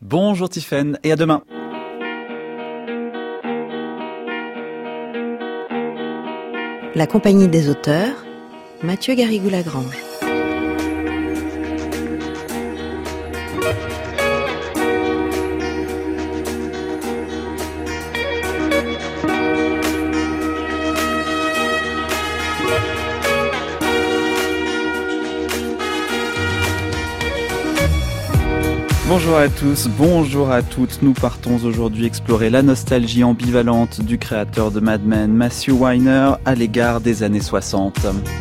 Bonjour Tiffaine et à demain. La compagnie des auteurs, Mathieu Garrigou-Lagrange. Bonjour à tous, bonjour à toutes. Nous partons aujourd'hui explorer la nostalgie ambivalente du créateur de Mad Men, Matthew Weiner, à l'égard des années 60.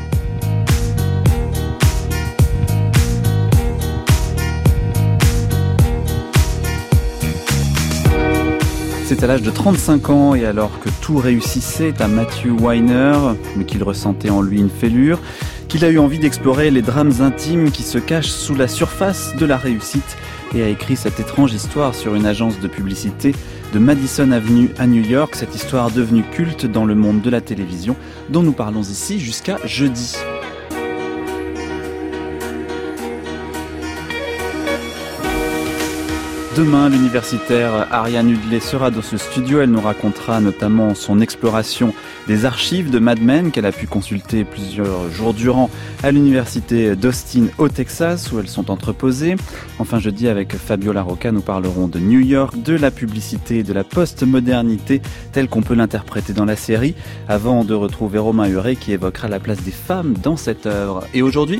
C'est à l'âge de 35 ans et alors que tout réussissait à Matthew Weiner, mais qu'il ressentait en lui une fêlure, qu'il a eu envie d'explorer les drames intimes qui se cachent sous la surface de la réussite et a écrit cette étrange histoire sur une agence de publicité de Madison Avenue à New York, cette histoire devenue culte dans le monde de la télévision dont nous parlons ici jusqu'à jeudi. Demain, l'universitaire Ariane Hudley sera dans ce studio. Elle nous racontera notamment son exploration des archives de Mad Men qu'elle a pu consulter plusieurs jours durant à l'université d'Austin au Texas où elles sont entreposées. Enfin, jeudi, avec Fabiola Rocca, nous parlerons de New York, de la publicité et de la post-modernité telle qu'on peut l'interpréter dans la série, avant de retrouver Romain Huret qui évoquera la place des femmes dans cette œuvre. Et aujourd'hui,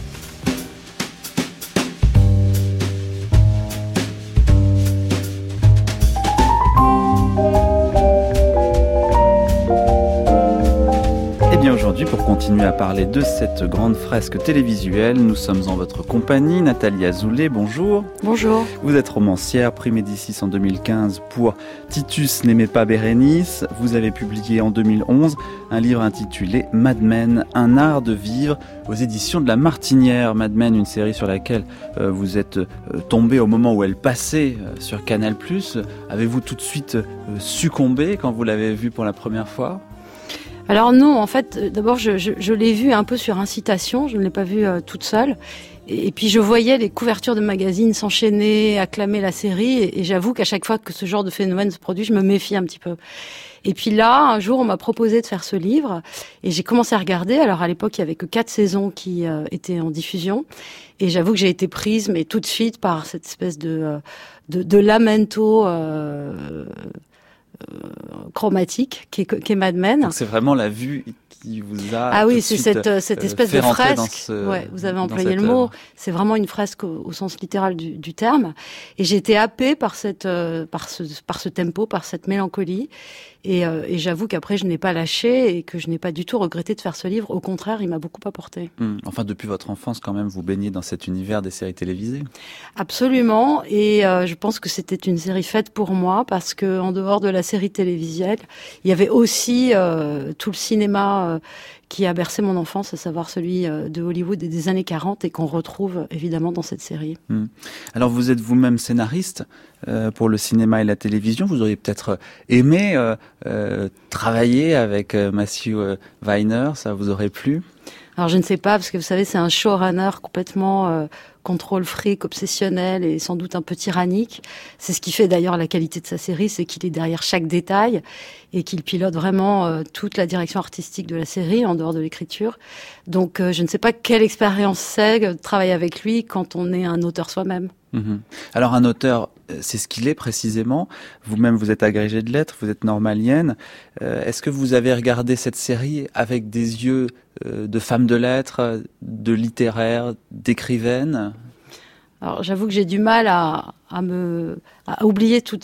pour continuer à parler de cette grande fresque télévisuelle, nous sommes en votre compagnie. Nathalie Azoulay, bonjour. Bonjour. Vous êtes romancière, prix Médicis en 2015 pour Titus n'aimait pas Bérénice. Vous avez publié en 2011 un livre intitulé Mad Men, un art de vivre aux éditions de La Martinière. Mad Men, une série sur laquelle vous êtes tombé au moment où elle passait sur Canal+. Avez-vous tout de suite succombé quand vous l'avez vue pour la première fois ? Alors non, en fait, d'abord je l'ai vue un peu sur incitation, je ne l'ai pas vue toute seule. Et puis je voyais les couvertures de magazines s'enchaîner, acclamer la série, et j'avoue qu'à chaque fois que ce genre de phénomène se produit, je me méfie un petit peu. Et puis là, un jour, on m'a proposé de faire ce livre, et j'ai commencé à regarder. Alors à l'époque, il y avait que 4 saisons qui étaient en diffusion, et j'avoue que j'ai été prise, mais tout de suite par cette espèce de lamento. Chromatique qui est Mad Men. Donc c'est vraiment la vue qui vous a c'est cette espèce de fresque. Ouais, vous avez employé le mot. C'est vraiment une fresque au sens littéral du terme. Et j'ai été happée par par ce tempo, par cette mélancolie. Et j'avoue qu'après, je n'ai pas lâché et que je n'ai pas du tout regretté de faire ce livre. Au contraire, il m'a beaucoup apporté. Enfin, depuis votre enfance, quand même, vous baignez dans cet univers des séries télévisées. Absolument. Et je pense que c'était une série faite pour moi parce que en dehors de la série télévisuelle, il y avait aussi tout le cinéma qui a bercé mon enfance, à savoir celui de Hollywood et des années 40 et qu'on retrouve évidemment dans cette série. Alors vous êtes vous-même scénariste pour le cinéma et la télévision. Vous auriez peut-être aimé travailler avec Matthew Weiner, ça vous aurait plu ? Alors je ne sais pas, parce que vous savez, c'est un showrunner complètement contrôle fric, obsessionnel et sans doute un peu tyrannique. C'est ce qui fait d'ailleurs la qualité de sa série, c'est qu'il est derrière chaque détail et qu'il pilote vraiment toute la direction artistique de la série, en dehors de l'écriture. Donc je ne sais pas quelle expérience c'est de travailler avec lui quand on est un auteur soi-même. Alors un auteur, c'est ce qu'il est précisément. Vous-même, vous êtes agrégée de lettres, vous êtes normalienne. Est-ce que vous avez regardé cette série avec des yeux de femme de lettres, de littéraire, d'écrivaine ? Alors j'avoue que j'ai du mal à oublier tout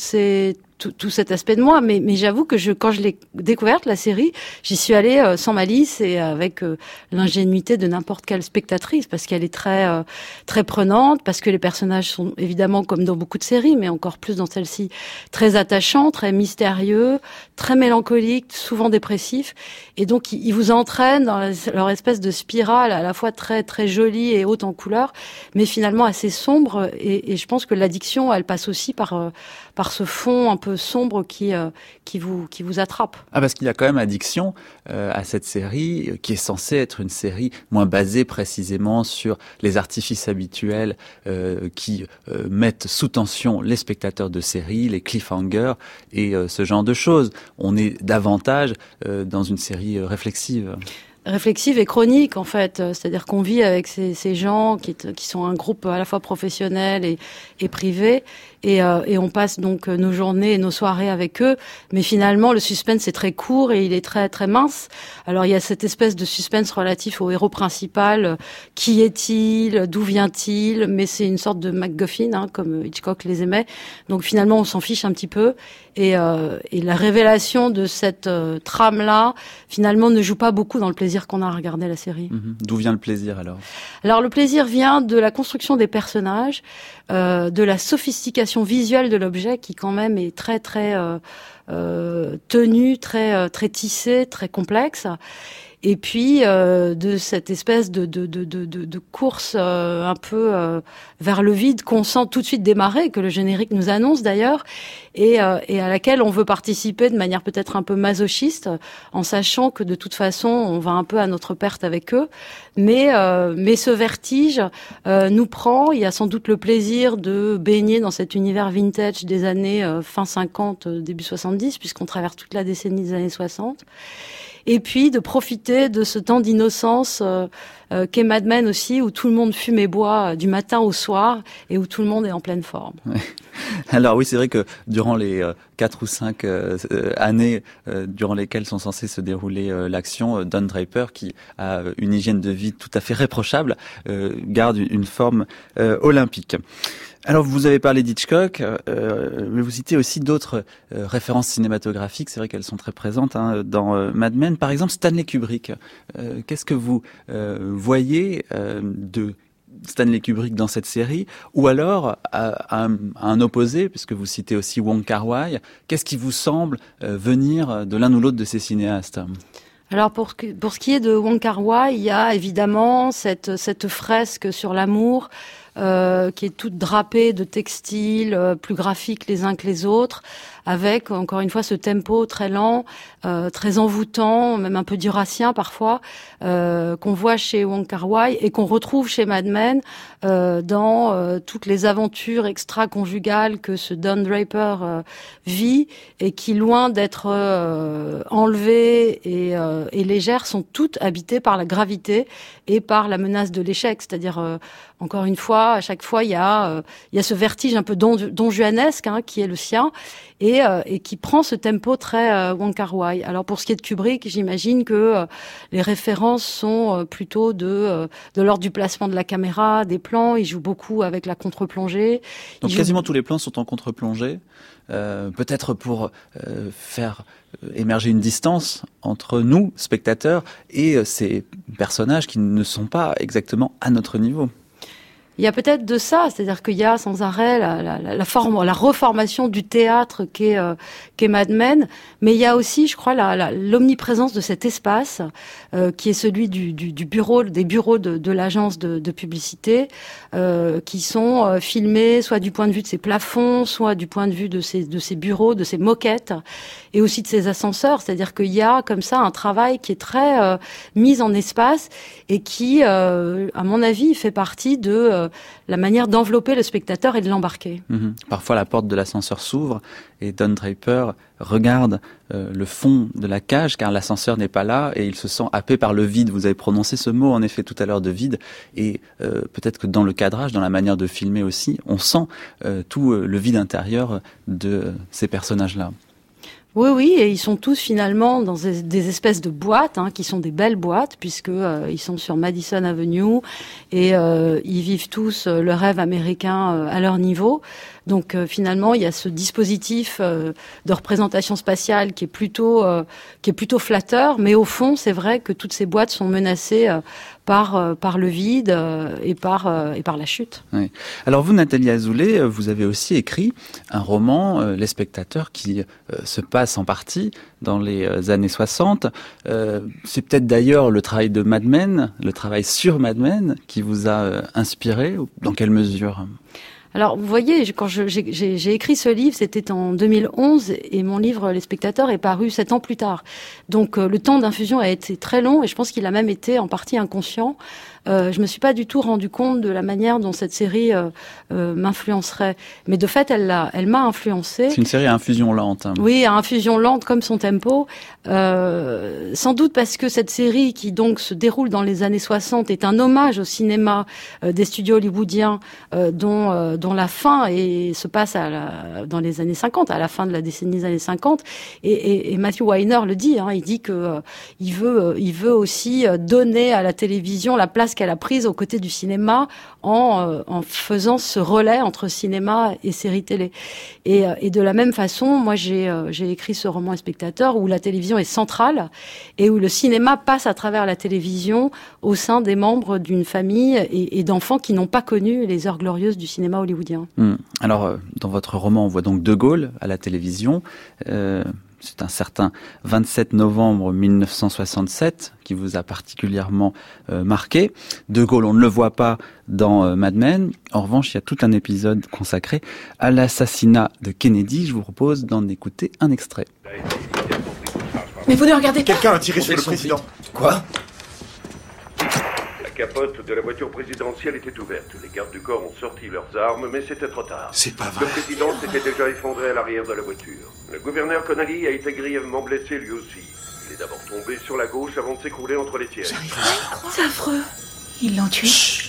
cet aspect de moi, mais j'avoue que quand je l'ai découverte, la série, j'y suis allée sans malice et avec l'ingénuité de n'importe quelle spectatrice, parce qu'elle est très très prenante, parce que les personnages sont évidemment, comme dans beaucoup de séries, mais encore plus dans celle-ci, très attachants, très mystérieux, très mélancoliques, souvent dépressifs, et donc ils vous entraînent dans leur espèce de spirale à la fois très très jolie et haute en couleurs, mais finalement assez sombre, et je pense que l'addiction, elle passe aussi par ce fond un peu peu sombre qui vous attrape. Ah, parce qu'il y a quand même addiction à cette série qui est censée être une série moins basée précisément sur les artifices habituels qui mettent sous tension les spectateurs de série, les cliffhangers et ce genre de choses. On est davantage dans une série réflexive. Réflexive et chronique en fait, c'est-à-dire qu'on vit avec ces gens qui sont un groupe à la fois professionnel et privé, et on passe donc nos journées et nos soirées avec eux, mais finalement le suspense est très court et il est très très mince. Alors il y a cette espèce de suspense relatif au héros principal, qui est-il, d'où vient-il, mais c'est une sorte de MacGuffin, comme Hitchcock les aimait, donc finalement on s'en fiche un petit peu, et la révélation de cette trame-là finalement ne joue pas beaucoup dans le plaisir qu'on a à regarder la série. D'où vient le plaisir alors ? Alors le plaisir vient de la construction des personnages, de la sophistication visuelle de l'objet qui quand même est très très tenue, très très tissée, très complexe. Et puis de cette espèce de course un peu vers le vide qu'on sent tout de suite démarrer, que le générique nous annonce d'ailleurs, et à laquelle on veut participer de manière peut-être un peu masochiste, en sachant que de toute façon on va un peu à notre perte avec eux. Mais ce vertige nous prend. Il y a sans doute le plaisir de baigner dans cet univers vintage des années fin 50, début 70, puisqu'on traverse toute la décennie des années 60. Et puis de profiter de ce temps d'innocence qu'est Mad Men aussi, où tout le monde fume et boit du matin au soir et où tout le monde est en pleine forme. Ouais. Alors oui, c'est vrai que durant les 4 ou 5 années durant lesquelles sont censées se dérouler l'action, Don Draper, qui a une hygiène de vie tout à fait réprochable, garde une forme olympique. Alors, vous avez parlé d'Hitchcock, mais vous citez aussi d'autres références cinématographiques. C'est vrai qu'elles sont très présentes dans Mad Men. Par exemple, Stanley Kubrick. Qu'est-ce que vous voyez de Stanley Kubrick dans cette série? Ou alors, à un opposé, puisque vous citez aussi Wong Kar-wai, qu'est-ce qui vous semble venir de l'un ou l'autre de ces cinéastes? Alors pour ce qui est de Wong Kar-wai, il y a évidemment cette fresque sur l'amour, qui est toute drapée de textiles plus graphiques les uns que les autres, avec encore une fois ce tempo très lent, très envoûtant, même un peu durassien parfois, qu'on voit chez Wong Kar-wai et qu'on retrouve chez Mad Men dans toutes les aventures extra-conjugales que ce Don Draper vit, et qui, loin d'être enlevées et légères, sont toutes habitées par la gravité et par la menace de l'échec. C'est-à-dire, encore une fois, à chaque fois, il y a ce vertige un peu donjuanesque qui est le sien, et qui prend ce tempo très Wong Kar-wai. Alors pour ce qui est de Kubrick, j'imagine que les références sont plutôt de l'ordre du placement de la caméra, des plans. Il joue beaucoup avec la contre-plongée. Donc quasiment tous les plans sont en contre-plongée, peut-être pour faire émerger une distance entre nous, spectateurs, et ces personnages qui ne sont pas exactement à notre niveau. Il y a peut-être de ça, c'est-à-dire qu'il y a sans arrêt la reformation du théâtre qu'est Mad Men, mais il y a aussi, je crois, l'omniprésence de cet espace qui est celui des bureaux de l'agence de publicité, qui sont filmés soit du point de vue de ses plafonds, soit du point de vue de ses bureaux, de ses moquettes, et aussi de ses ascenseurs. C'est-à-dire qu'il y a comme ça un travail qui est très mis en espace et qui, à mon avis, fait partie de la manière d'envelopper le spectateur et de l'embarquer. Parfois, la porte de l'ascenseur s'ouvre et Don Draper regarde le fond de la cage, car l'ascenseur n'est pas là, et il se sent happé par le vide. Vous avez prononcé ce mot, en effet, tout à l'heure, de vide, et peut-être que dans le cadrage, dans la manière de filmer aussi, on sent tout le vide intérieur de ces personnages-là. Oui, et ils sont tous finalement dans des espèces de boîtes, qui sont des belles boîtes, puisque ils sont sur Madison Avenue, et ils vivent tous le rêve américain à leur niveau. Donc finalement, il y a ce dispositif de représentation spatiale qui est plutôt flatteur, mais au fond, c'est vrai que toutes ces boîtes sont menacées par le vide et par la chute. Oui. Alors vous, Nathalie Azoulay, vous avez aussi écrit un roman, Les Spectateurs, qui se passe en partie dans les années 60. C'est peut-être d'ailleurs le travail de Mad Men, le travail sur Mad Men, qui vous a inspiré. Dans quelle mesure ? Alors, vous voyez, quand j'ai écrit ce livre, c'était en 2011, et mon livre Les Spectateurs est paru 7 ans plus tard. Donc, le temps d'infusion a été très long, et je pense qu'il a même été en partie inconscient. Je me suis pas du tout rendu compte de la manière dont cette série m'influencerait. Mais de fait, elle m'a influencée. C'est une série à infusion lente. Hein. Oui, à infusion lente, comme son tempo. Sans doute parce que cette série, qui donc se déroule dans les années 60, est un hommage au cinéma des studios hollywoodiens, dont la fin se passe dans les années 50, à la fin de la décennie des années 50. Et Matthew Weiner le dit, hein, il dit que il veut aussi donner à la télévision la place qu'elle a prise aux côtés du cinéma en faisant ce relais entre cinéma et série télé. Et de la même façon, moi j'ai écrit ce roman Les Spectateurs où la télévision est centrale et où le cinéma passe à travers la télévision au sein des membres d'une famille et d'enfants qui n'ont pas connu les heures glorieuses du cinéma hollywoodien. Alors, dans votre roman, on voit donc De Gaulle à la télévision. C'est un certain 27 novembre 1967 qui vous a particulièrement marqué. De Gaulle, on ne le voit pas dans Mad Men. En revanche, il y a tout un épisode consacré à l'assassinat de Kennedy. Je vous propose d'en écouter un extrait. Mais vous ne regardez pas. Quelqu'un a tiré sur le président. Quoi ? La capote de la voiture présidentielle était ouverte. Les gardes du corps ont sorti leurs armes, mais c'était trop tard. C'est pas vrai. Le président s'était déjà effondré à l'arrière de la voiture. Le gouverneur Connolly a été grièvement blessé lui aussi. Il est d'abord tombé sur la gauche avant de s'écrouler entre les sièges. C'est affreux. Ils l'ont tué. Chut.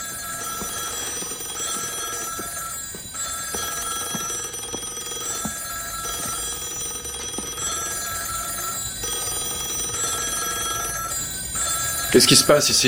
Qu'est-ce qui se passe ici ?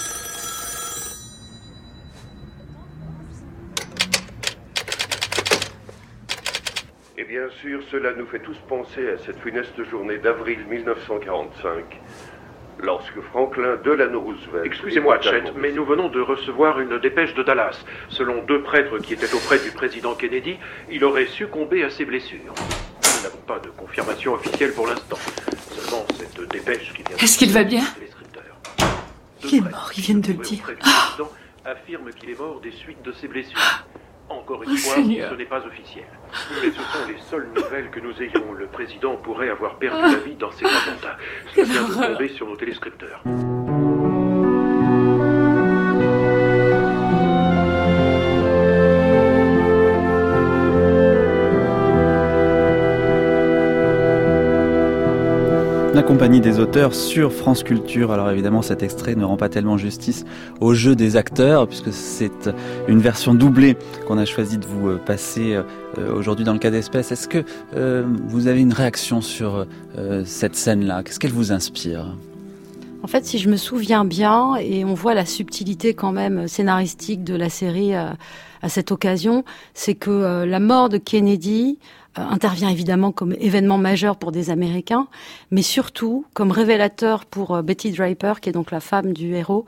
Et bien sûr, cela nous fait tous penser à cette funeste journée d'avril 1945, lorsque Franklin Delano Roosevelt... Excusez-moi, Chet, mais nous venons de recevoir une dépêche de Dallas. Selon 2 prêtres qui étaient auprès du président Kennedy, il aurait succombé à ses blessures. Nous n'avons pas de confirmation officielle pour l'instant. Seulement cette dépêche qui vient... Est-ce qu'il va bien ? Il est mort, ils viennent de le dire. Affirme qu'il est mort des suites de ses blessures. Encore une fois, Seigneur. ce n'est pas officiel. Mais ce sont les seules nouvelles que nous ayons. Le président pourrait avoir perdu la vie dans ces attentats. Cela vient de tomber sur nos téléscripteurs. La compagnie des auteurs sur France Culture. Alors évidemment, cet extrait ne rend pas tellement justice au jeu des acteurs, puisque c'est une version doublée qu'on a choisi de vous passer aujourd'hui dans le cas d'espèce. Est-ce que vous avez une réaction sur cette scène-là ? Qu'est-ce qu'elle vous inspire ? En fait, si je me souviens bien, et on voit la subtilité quand même scénaristique de la série à cette occasion, c'est que la mort de Kennedy intervient évidemment comme événement majeur pour des Américains, mais surtout comme révélateur pour Betty Draper, qui est donc la femme du héros,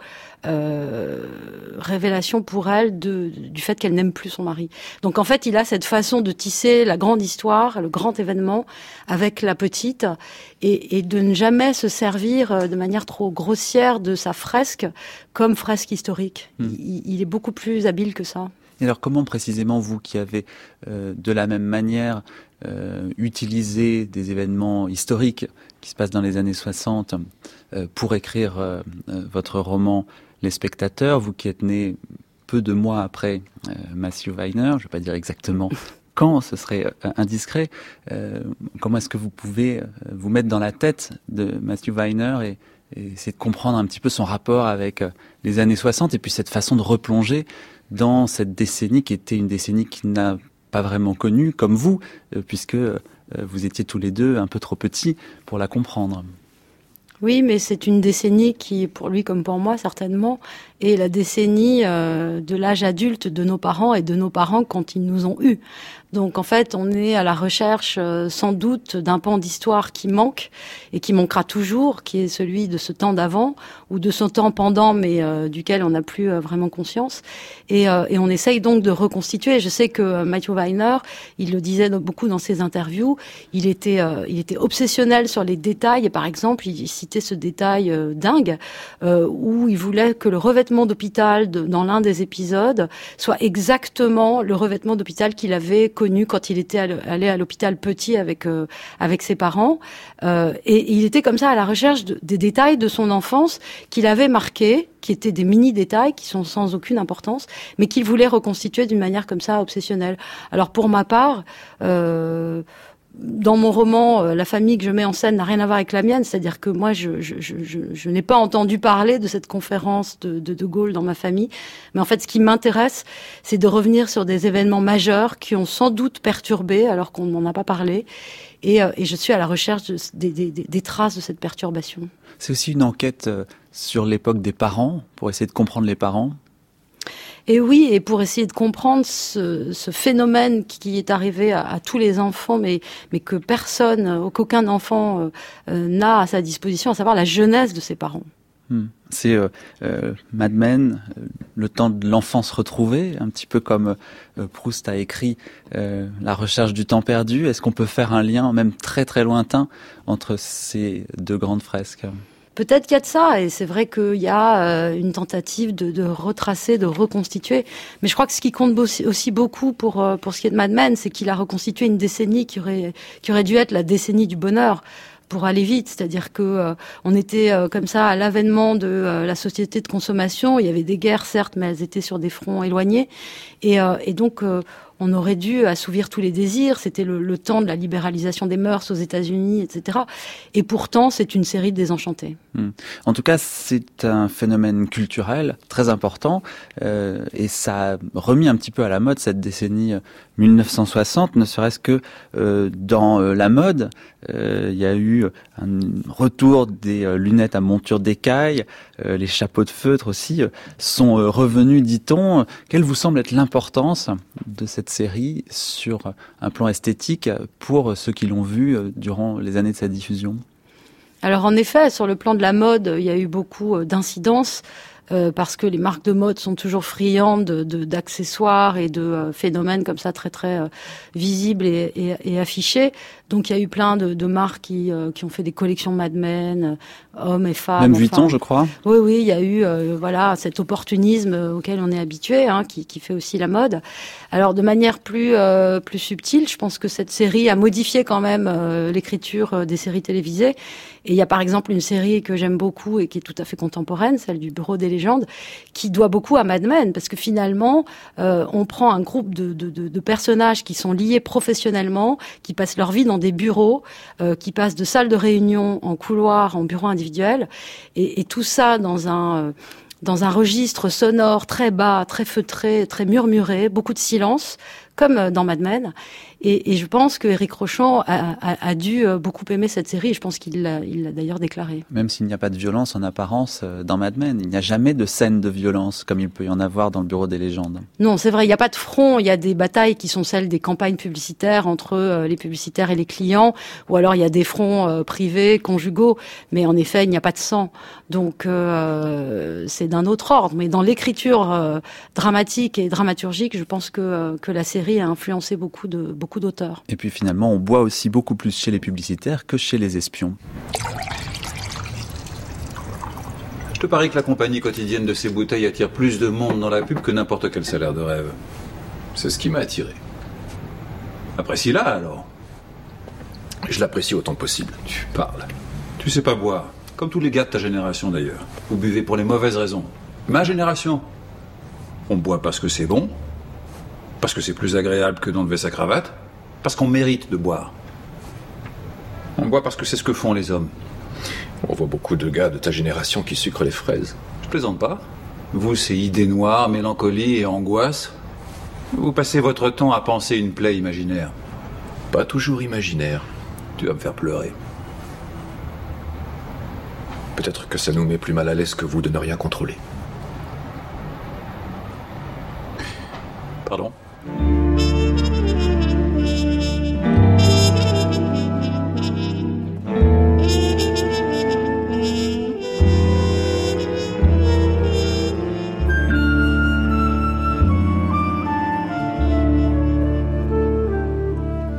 révélation pour elle du fait qu'elle n'aime plus son mari. Donc en fait, il a cette façon de tisser la grande histoire, le grand événement avec la petite, et de ne jamais se servir de manière trop grossière de sa fresque comme fresque historique. Il est beaucoup plus habile que ça. Et alors comment précisément vous qui avez de la même manière utilisé des événements historiques qui se passent dans les années 60 pour écrire votre roman Les Spectateurs, vous qui êtes né peu de mois après Matthew Weiner, je ne vais pas dire exactement quand, ce serait indiscret, comment est-ce que vous pouvez vous mettre dans la tête de Matthew Weiner et essayer de comprendre un petit peu son rapport avec les années 60 et puis cette façon de replonger dans cette décennie qui était une décennie qui n'a pas vraiment connue, comme vous, puisque vous étiez tous les deux un peu trop petits pour la comprendre. Oui, mais c'est une décennie qui, pour lui comme pour moi, certainement, est la décennie de l'âge adulte de nos parents et de nos parents quand ils nous ont eus. Donc en fait, on est à la recherche sans doute d'un pan d'histoire qui manque et qui manquera toujours, qui est celui de ce temps d'avant ou de ce temps pendant, mais duquel on n'a plus vraiment conscience. Et on essaye donc de reconstituer. Je sais que Matthew Weiner, il le disait beaucoup dans ses interviews, il était obsessionnel sur les détails. Et par exemple, il citait citer ce détail dingue, où il voulait que le revêtement d'hôpital dans l'un des épisodes soit exactement le revêtement d'hôpital qu'il avait connu quand il était allé à l'hôpital petit avec ses parents. Et il était comme ça à la recherche des détails de son enfance qu'il avait marqués, qui étaient des mini-détails qui sont sans aucune importance, mais qu'il voulait reconstituer d'une manière comme ça obsessionnelle. Alors pour ma part, dans mon roman, la famille que je mets en scène n'a rien à voir avec la mienne, c'est-à-dire que moi, je n'ai pas entendu parler de cette conférence de Gaulle dans ma famille, mais en fait, ce qui m'intéresse, c'est de revenir sur des événements majeurs qui ont sans doute perturbé, alors qu'on n'en a pas parlé, et je suis à la recherche des traces de cette perturbation. C'est aussi une enquête sur l'époque des parents, pour essayer de comprendre les parents. Et oui, et pour essayer de comprendre ce phénomène qui est arrivé à tous les enfants, mais que qu'aucun enfant n'a à sa disposition, à savoir la jeunesse de ses parents. C'est Mad Men, le temps de l'enfance retrouvée, un petit peu comme Proust a écrit La recherche du temps perdu. Est-ce qu'on peut faire un lien, même très très lointain, entre ces deux grandes fresques ? Peut-être qu'il y a de ça, et c'est vrai qu'il y a une tentative de retracer, de reconstituer. Mais je crois que ce qui compte aussi beaucoup pour ce qui est de Mad Men, c'est qu'il a reconstitué une décennie qui aurait dû être la décennie du bonheur, pour aller vite. C'est-à-dire que on était comme ça à l'avènement de la société de consommation. Il y avait des guerres, certes, mais elles étaient sur des fronts éloignés. Et donc on aurait dû assouvir tous les désirs. C'était le temps de la libéralisation des mœurs aux États-Unis, etc. Et pourtant, c'est une série de désenchantés. En tout cas, c'est un phénomène culturel très important et ça a remis un petit peu à la mode cette décennie 1960, ne serait-ce que dans la mode. Il y a eu un retour des lunettes à monture d'écaille, les chapeaux de feutre aussi sont revenus, dit-on. Quelle vous semble être l'importance de cette série sur un plan esthétique pour ceux qui l'ont vu durant les années de sa diffusion ? Alors en effet, sur le plan de la mode, il y a eu beaucoup d'incidences. Parce que les marques de mode sont toujours friandes d'accessoires et de phénomènes comme ça très très visibles et affichés. Donc il y a eu plein de marques qui ont fait des collections Mad Men, hommes et femmes. Même Vuitton, je crois. Oui, il y a eu voilà cet opportunisme auquel on est habitué, qui fait aussi la mode. Alors de manière plus subtile, je pense que cette série a modifié quand même l'écriture des séries télévisées. Et il y a par exemple une série que j'aime beaucoup et qui est tout à fait contemporaine, celle du Bureau des légendes, qui doit beaucoup à Mad Men, parce que finalement, on prend un groupe de personnages qui sont liés professionnellement, qui passent leur vie dans des bureaux, qui passent de salles de réunion en couloirs, en bureaux individuels, et tout ça dans un registre sonore très bas, très feutré, très murmuré, beaucoup de silence, comme dans Mad Men. Et je pense que Éric Rochon a dû beaucoup aimer cette série. Je pense qu'il l'a d'ailleurs déclaré. Même s'il n'y a pas de violence en apparence dans Mad Men, il n'y a jamais de scène de violence comme il peut y en avoir dans le Bureau des légendes. Non, c'est vrai, il n'y a pas de front. Il y a des batailles qui sont celles des campagnes publicitaires entre les publicitaires et les clients, ou alors il y a des fronts privés, conjugaux. Mais en effet, il n'y a pas de sang. Donc c'est d'un autre ordre. Mais dans l'écriture dramatique et dramaturgique, je pense que la série a influencé beaucoup d'auteurs. Et puis finalement, on boit aussi beaucoup plus chez les publicitaires que chez les espions. Je te parie que la compagnie quotidienne de ces bouteilles attire plus de monde dans la pub que n'importe quel salaire de rêve. C'est ce qui m'a attiré. Apprécie-la alors. Je l'apprécie autant que possible. Tu parles. Tu sais pas boire. Comme tous les gars de ta génération d'ailleurs. Vous buvez pour les mauvaises raisons. Ma génération. On boit parce que c'est bon. Parce que c'est plus agréable que d'enlever sa cravate. Parce qu'on mérite de boire. On boit parce que c'est ce que font les hommes. On voit beaucoup de gars de ta génération qui sucrent les fraises. Je plaisante pas. Vous, c'est idées noires, mélancolie et angoisse. Vous passez votre temps à penser une plaie imaginaire. Pas toujours imaginaire. Tu vas me faire pleurer. Peut-être que ça nous met plus mal à l'aise que vous de ne rien contrôler. Pardon ?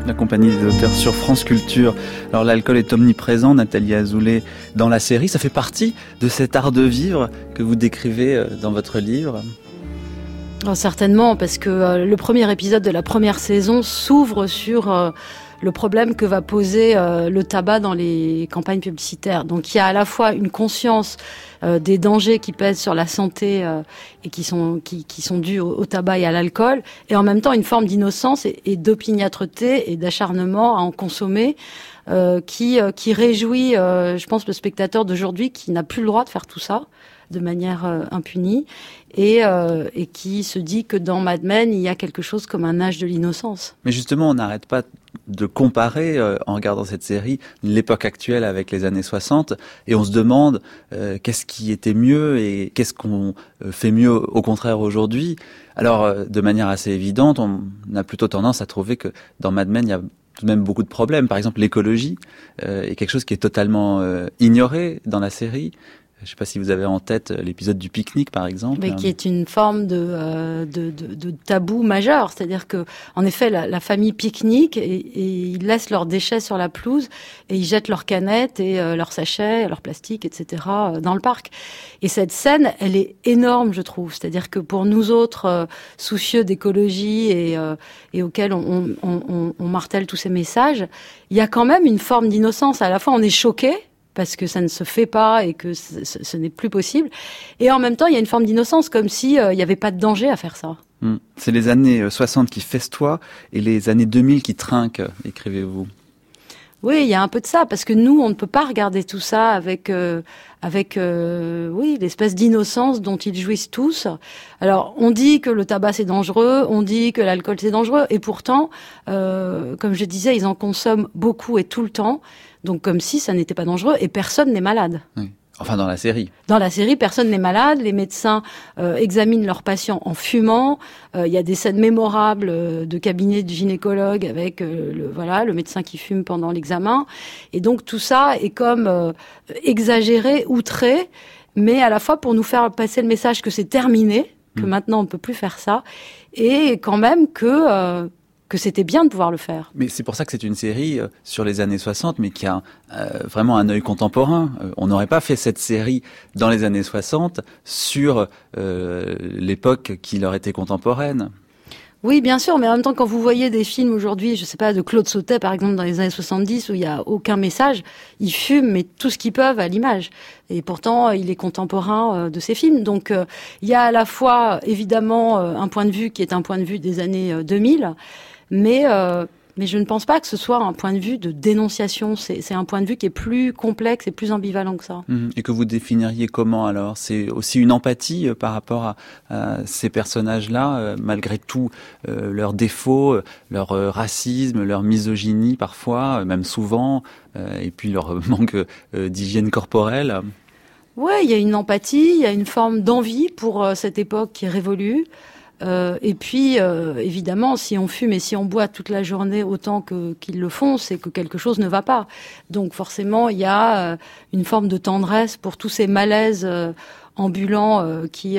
La compagnie des auteurs sur France Culture. Alors l'alcool est omniprésent, Nathalie Azoulay, dans la série. Ça fait partie de cet art de vivre que vous décrivez dans votre livre. Oh, certainement, parce que le premier épisode de la première saison s'ouvre sur le problème que va poser le tabac dans les campagnes publicitaires. Donc il y a à la fois une conscience des dangers qui pèsent sur la santé et qui sont dus au tabac et à l'alcool, et en même temps une forme d'innocence et d'opiniâtreté et d'acharnement à en consommer qui réjouit, je pense, le spectateur d'aujourd'hui qui n'a plus le droit de faire tout ça de manière impunie et qui se dit que dans Mad Men, il y a quelque chose comme un âge de l'innocence. Mais justement, on n'arrête pas de comparer, en regardant cette série, l'époque actuelle avec les années 60, et on se demande qu'est-ce qui était mieux et qu'est-ce qu'on fait mieux au contraire aujourd'hui. Alors, de manière assez évidente, on a plutôt tendance à trouver que dans Mad Men, il y a tout de même beaucoup de problèmes. Par exemple, l'écologie est quelque chose qui est totalement ignoré dans la série. Je ne sais pas si vous avez en tête l'épisode du pique-nique, par exemple. Mais qui est une forme de tabou majeur. C'est-à-dire que, en effet, la famille pique-nique et ils laissent leurs déchets sur la pelouse et ils jettent leurs canettes et leurs sachets, leurs plastiques, etc. dans le parc. Et cette scène, elle est énorme, je trouve. C'est-à-dire que pour nous autres, soucieux d'écologie et auxquels on martèle tous ces messages, il y a quand même une forme d'innocence. À la fois, on est choqués, parce que ça ne se fait pas et que ce n'est plus possible. Et en même temps, il y a une forme d'innocence, comme si il n'y avait pas de danger à faire ça. C'est les années 60 qui festoient et les années 2000 qui trinquent, écrivez-vous. Oui, il y a un peu de ça, parce que nous, on ne peut pas regarder tout ça avec l'espèce d'innocence dont ils jouissent tous. Alors, on dit que le tabac c'est dangereux, on dit que l'alcool c'est dangereux, et pourtant, comme je disais, ils en consomment beaucoup et tout le temps. Donc comme si ça n'était pas dangereux, et personne n'est malade. Oui. Enfin, dans la série. Dans la série, personne n'est malade. Les médecins examinent leurs patients en fumant. Il y a des scènes mémorables de cabinet de gynécologue avec le médecin qui fume pendant l'examen. Et donc tout ça est comme exagéré, outré, mais à la fois pour nous faire passer le message que c'est terminé, que maintenant on ne peut plus faire ça, et quand même que c'était bien de pouvoir le faire. Mais c'est pour ça que c'est une série sur les années 60, mais qui a vraiment un œil contemporain. On n'aurait pas fait cette série dans les années 60 sur l'époque qui leur était contemporaine. Oui, bien sûr, mais en même temps, quand vous voyez des films aujourd'hui, je sais pas, de Claude Sautet, par exemple, dans les années 70, où il y a aucun message, ils fument, mais tout ce qu'ils peuvent à l'image. Et pourtant, il est contemporain de ces films. Donc, il y a à la fois, évidemment, un point de vue qui est un point de vue des années 2000, mais je ne pense pas que ce soit un point de vue de dénonciation. C'est un point de vue qui est plus complexe et plus ambivalent que ça. Et que vous définiriez comment alors ? C'est aussi une empathie par rapport à ces personnages-là, malgré tout leurs défauts, leur racisme, leur misogynie parfois, même souvent, et puis leur manque d'hygiène corporelle. Oui, il y a une empathie, il y a une forme d'envie pour cette époque qui est révolue. Et puis, évidemment, si on fume et si on boit toute la journée autant qu'ils le font, c'est que quelque chose ne va pas. Donc, forcément, il y a une forme de tendresse pour tous ces malaises ambulants qui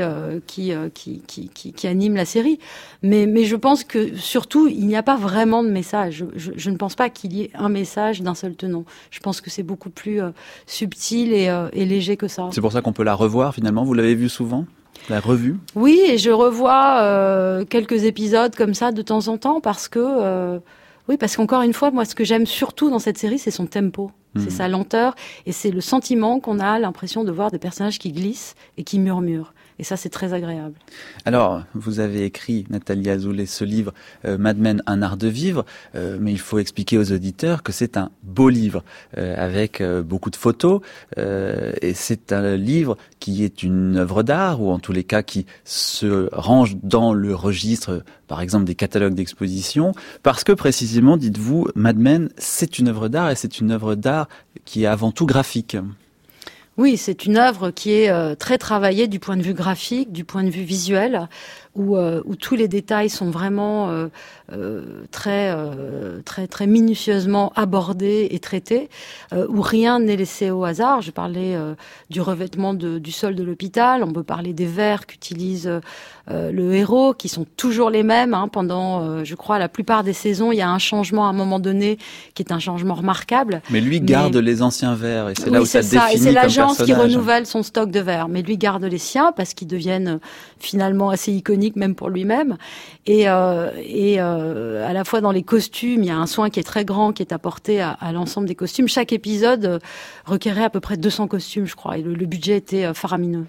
animent la série. Mais je pense que, surtout, il n'y a pas vraiment de message. Je ne pense pas qu'il y ait un message d'un seul tenant. Je pense que c'est beaucoup plus subtil et léger que ça. C'est pour ça qu'on peut la revoir, finalement. Vous l'avez vue souvent ? La revue ? Oui, et je revois quelques épisodes comme ça de temps en temps parce qu'encore une fois, moi, ce que j'aime surtout dans cette série, c'est son tempo, c'est sa lenteur, et c'est le sentiment qu'on a l'impression de voir des personnages qui glissent et qui murmurent. Et ça, c'est très agréable. Alors, vous avez écrit, Nathalie Azoulay, ce livre Mad Men, un art de vivre, mais il faut expliquer aux auditeurs que c'est un beau livre avec beaucoup de photos, et c'est un livre qui est une œuvre d'art, ou en tous les cas qui se range dans le registre, par exemple, des catalogues d'exposition, parce que précisément, dites-vous, Mad Men, c'est une œuvre d'art, et c'est une œuvre d'art qui est avant tout graphique. Oui, c'est une œuvre qui est très travaillée du point de vue graphique, du point de vue visuel, où tous les détails sont vraiment très minutieusement abordés et traités, où rien n'est laissé au hasard. Je parlais du revêtement du sol de l'hôpital. On peut parler des verres qu'utilise le héros, qui sont toujours les mêmes. Pendant, je crois, la plupart des saisons, il y a un changement à un moment donné qui est un changement remarquable. Mais lui garde les anciens verres, et c'est là où ça définit comme personnage. Et c'est l'agence qui renouvelle son stock de verres. Mais lui garde les siens parce qu'ils deviennent finalement assez iconiques même pour lui-même. Et à la fois dans les costumes, il y a un soin qui est très grand qui est apporté à l'ensemble des costumes. Chaque épisode requérait à peu près 200 costumes, je crois, et le budget était faramineux.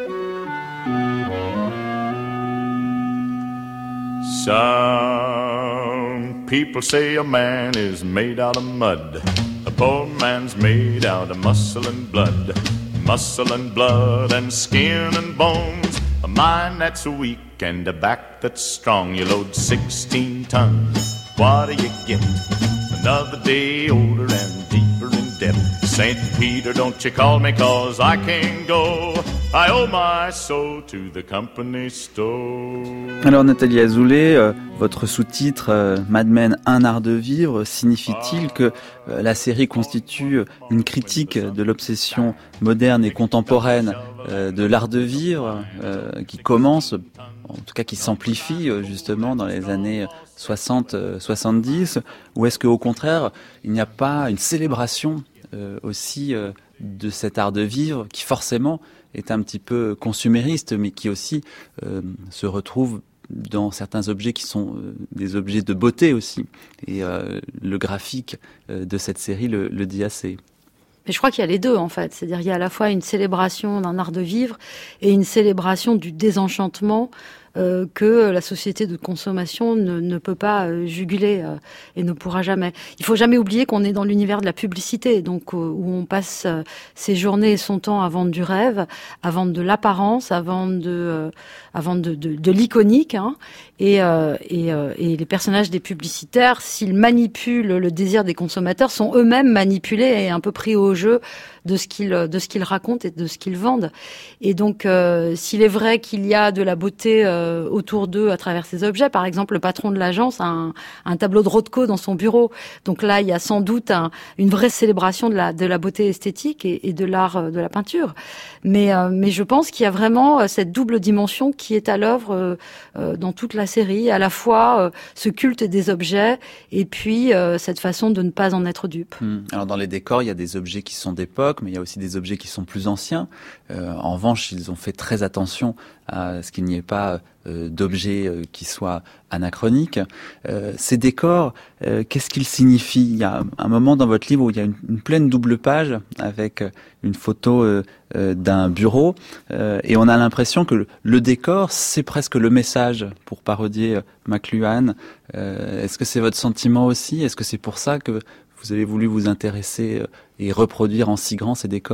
Some people say a man is made out of mud. A poor man's made out of muscle and blood. Muscle and blood and skin and bones. A mind that's weak and a back that's strong. You load 16 tons. What do you get? Another day older and deeper in debt. St. Peter, don't you call me 'cause I can't go. I owe my soul to the company store. Alors Nathalie Azoulay, votre sous-titre Mad Men, un art de vivre, signifie-t-il que la série constitue une critique de l'obsession moderne et contemporaine de l'art de vivre qui commence, en tout cas qui s'amplifie justement dans les années 60-70, ou est-ce qu'au contraire il n'y a pas une célébration aussi de cet art de vivre qui forcément est un petit peu consumériste, mais qui aussi se retrouve dans certains objets qui sont des objets de beauté aussi. Et le graphique de cette série le dit assez. Mais je crois qu'il y a les deux, en fait. C'est-à-dire qu'il y a à la fois une célébration d'un art de vivre et une célébration du désenchantement que la société de consommation ne peut pas juguler et ne pourra jamais. Il faut jamais oublier qu'on est dans l'univers de la publicité, donc où on passe ses journées et son temps à vendre du rêve, à vendre de l'apparence, à vendre de l'iconique, et les personnages des publicitaires, s'ils manipulent le désir des consommateurs, sont eux-mêmes manipulés et un peu pris au jeu de ce qu'ils racontent et de ce qu'ils vendent. Et donc, s'il est vrai qu'il y a de la beauté autour d'eux à travers ces objets, par exemple, le patron de l'agence a un tableau de Rothko dans son bureau. Donc là, il y a sans doute une vraie célébration de la beauté esthétique et de l'art de la peinture. Mais je pense qu'il y a vraiment cette double dimension qui est à l'œuvre dans toute la série, à la fois ce culte des objets et puis cette façon de ne pas en être dupe. Alors dans les décors, il y a des objets qui sont d'époque, mais il y a aussi des objets qui sont plus anciens. En revanche, ils ont fait très attention à ce qu'il n'y ait pas d'objets qui soient anachroniques. Ces décors, qu'est-ce qu'ils signifient ? Il y a un moment dans votre livre où il y a une pleine double page avec une photo d'un bureau et on a l'impression que le décor, c'est presque le message, pour parodier McLuhan. Est-ce que c'est votre sentiment aussi ? Est-ce que c'est pour ça que vous avez voulu vous intéresser et reproduire en si grand ces décors ?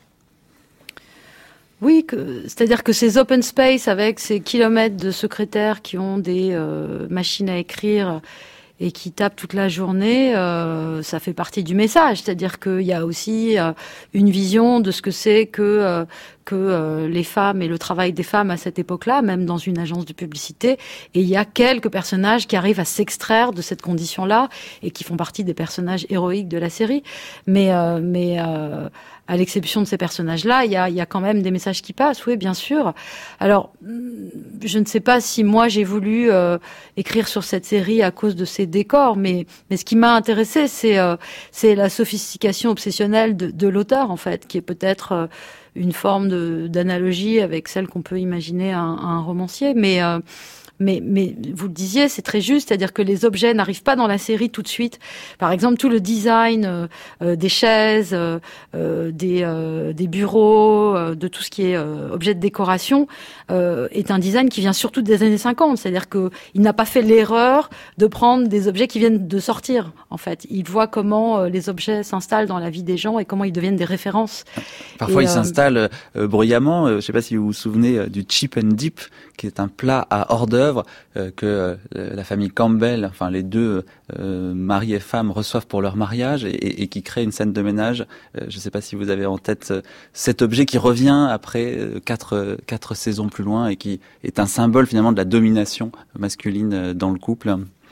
Oui, c'est-à-dire que ces open space avec ces kilomètres de secrétaires qui ont des machines à écrire et qui tapent toute la journée, ça fait partie du message. C'est-à-dire qu'il y a aussi une vision de ce que c'est que les femmes et le travail des femmes à cette époque-là, même dans une agence de publicité. Et il y a quelques personnages qui arrivent à s'extraire de cette condition-là et qui font partie des personnages héroïques de la série. Mais à l'exception de ces personnages-là, il y a quand même des messages qui passent, oui, bien sûr. Alors, je ne sais pas si moi j'ai voulu écrire sur cette série à cause de ces décors, mais ce qui m'a intéressée, c'est la sophistication obsessionnelle de l'auteur, en fait, qui est peut-être une forme d'analogie avec celle qu'on peut imaginer à un romancier, mais vous le disiez, c'est très juste, c'est-à-dire que les objets n'arrivent pas dans la série tout de suite. Par exemple, tout le design des chaises, des bureaux, de tout ce qui est objet de décoration, est un design qui vient surtout des années 50. C'est-à-dire que il n'a pas fait l'erreur de prendre des objets qui viennent de sortir. En fait, il voit comment les objets s'installent dans la vie des gens et comment ils deviennent des références. Parfois, ils s'installent bruyamment. Je ne sais pas si vous vous souvenez du chip and dip, qui est un plat à hors d'œuvre œuvres que la famille Campbell, enfin les deux mari et femme reçoivent pour leur mariage et qui crée une scène de ménage. Je ne sais pas si vous avez en tête cet objet qui revient après quatre saisons plus loin et qui est un symbole finalement de la domination masculine dans le couple.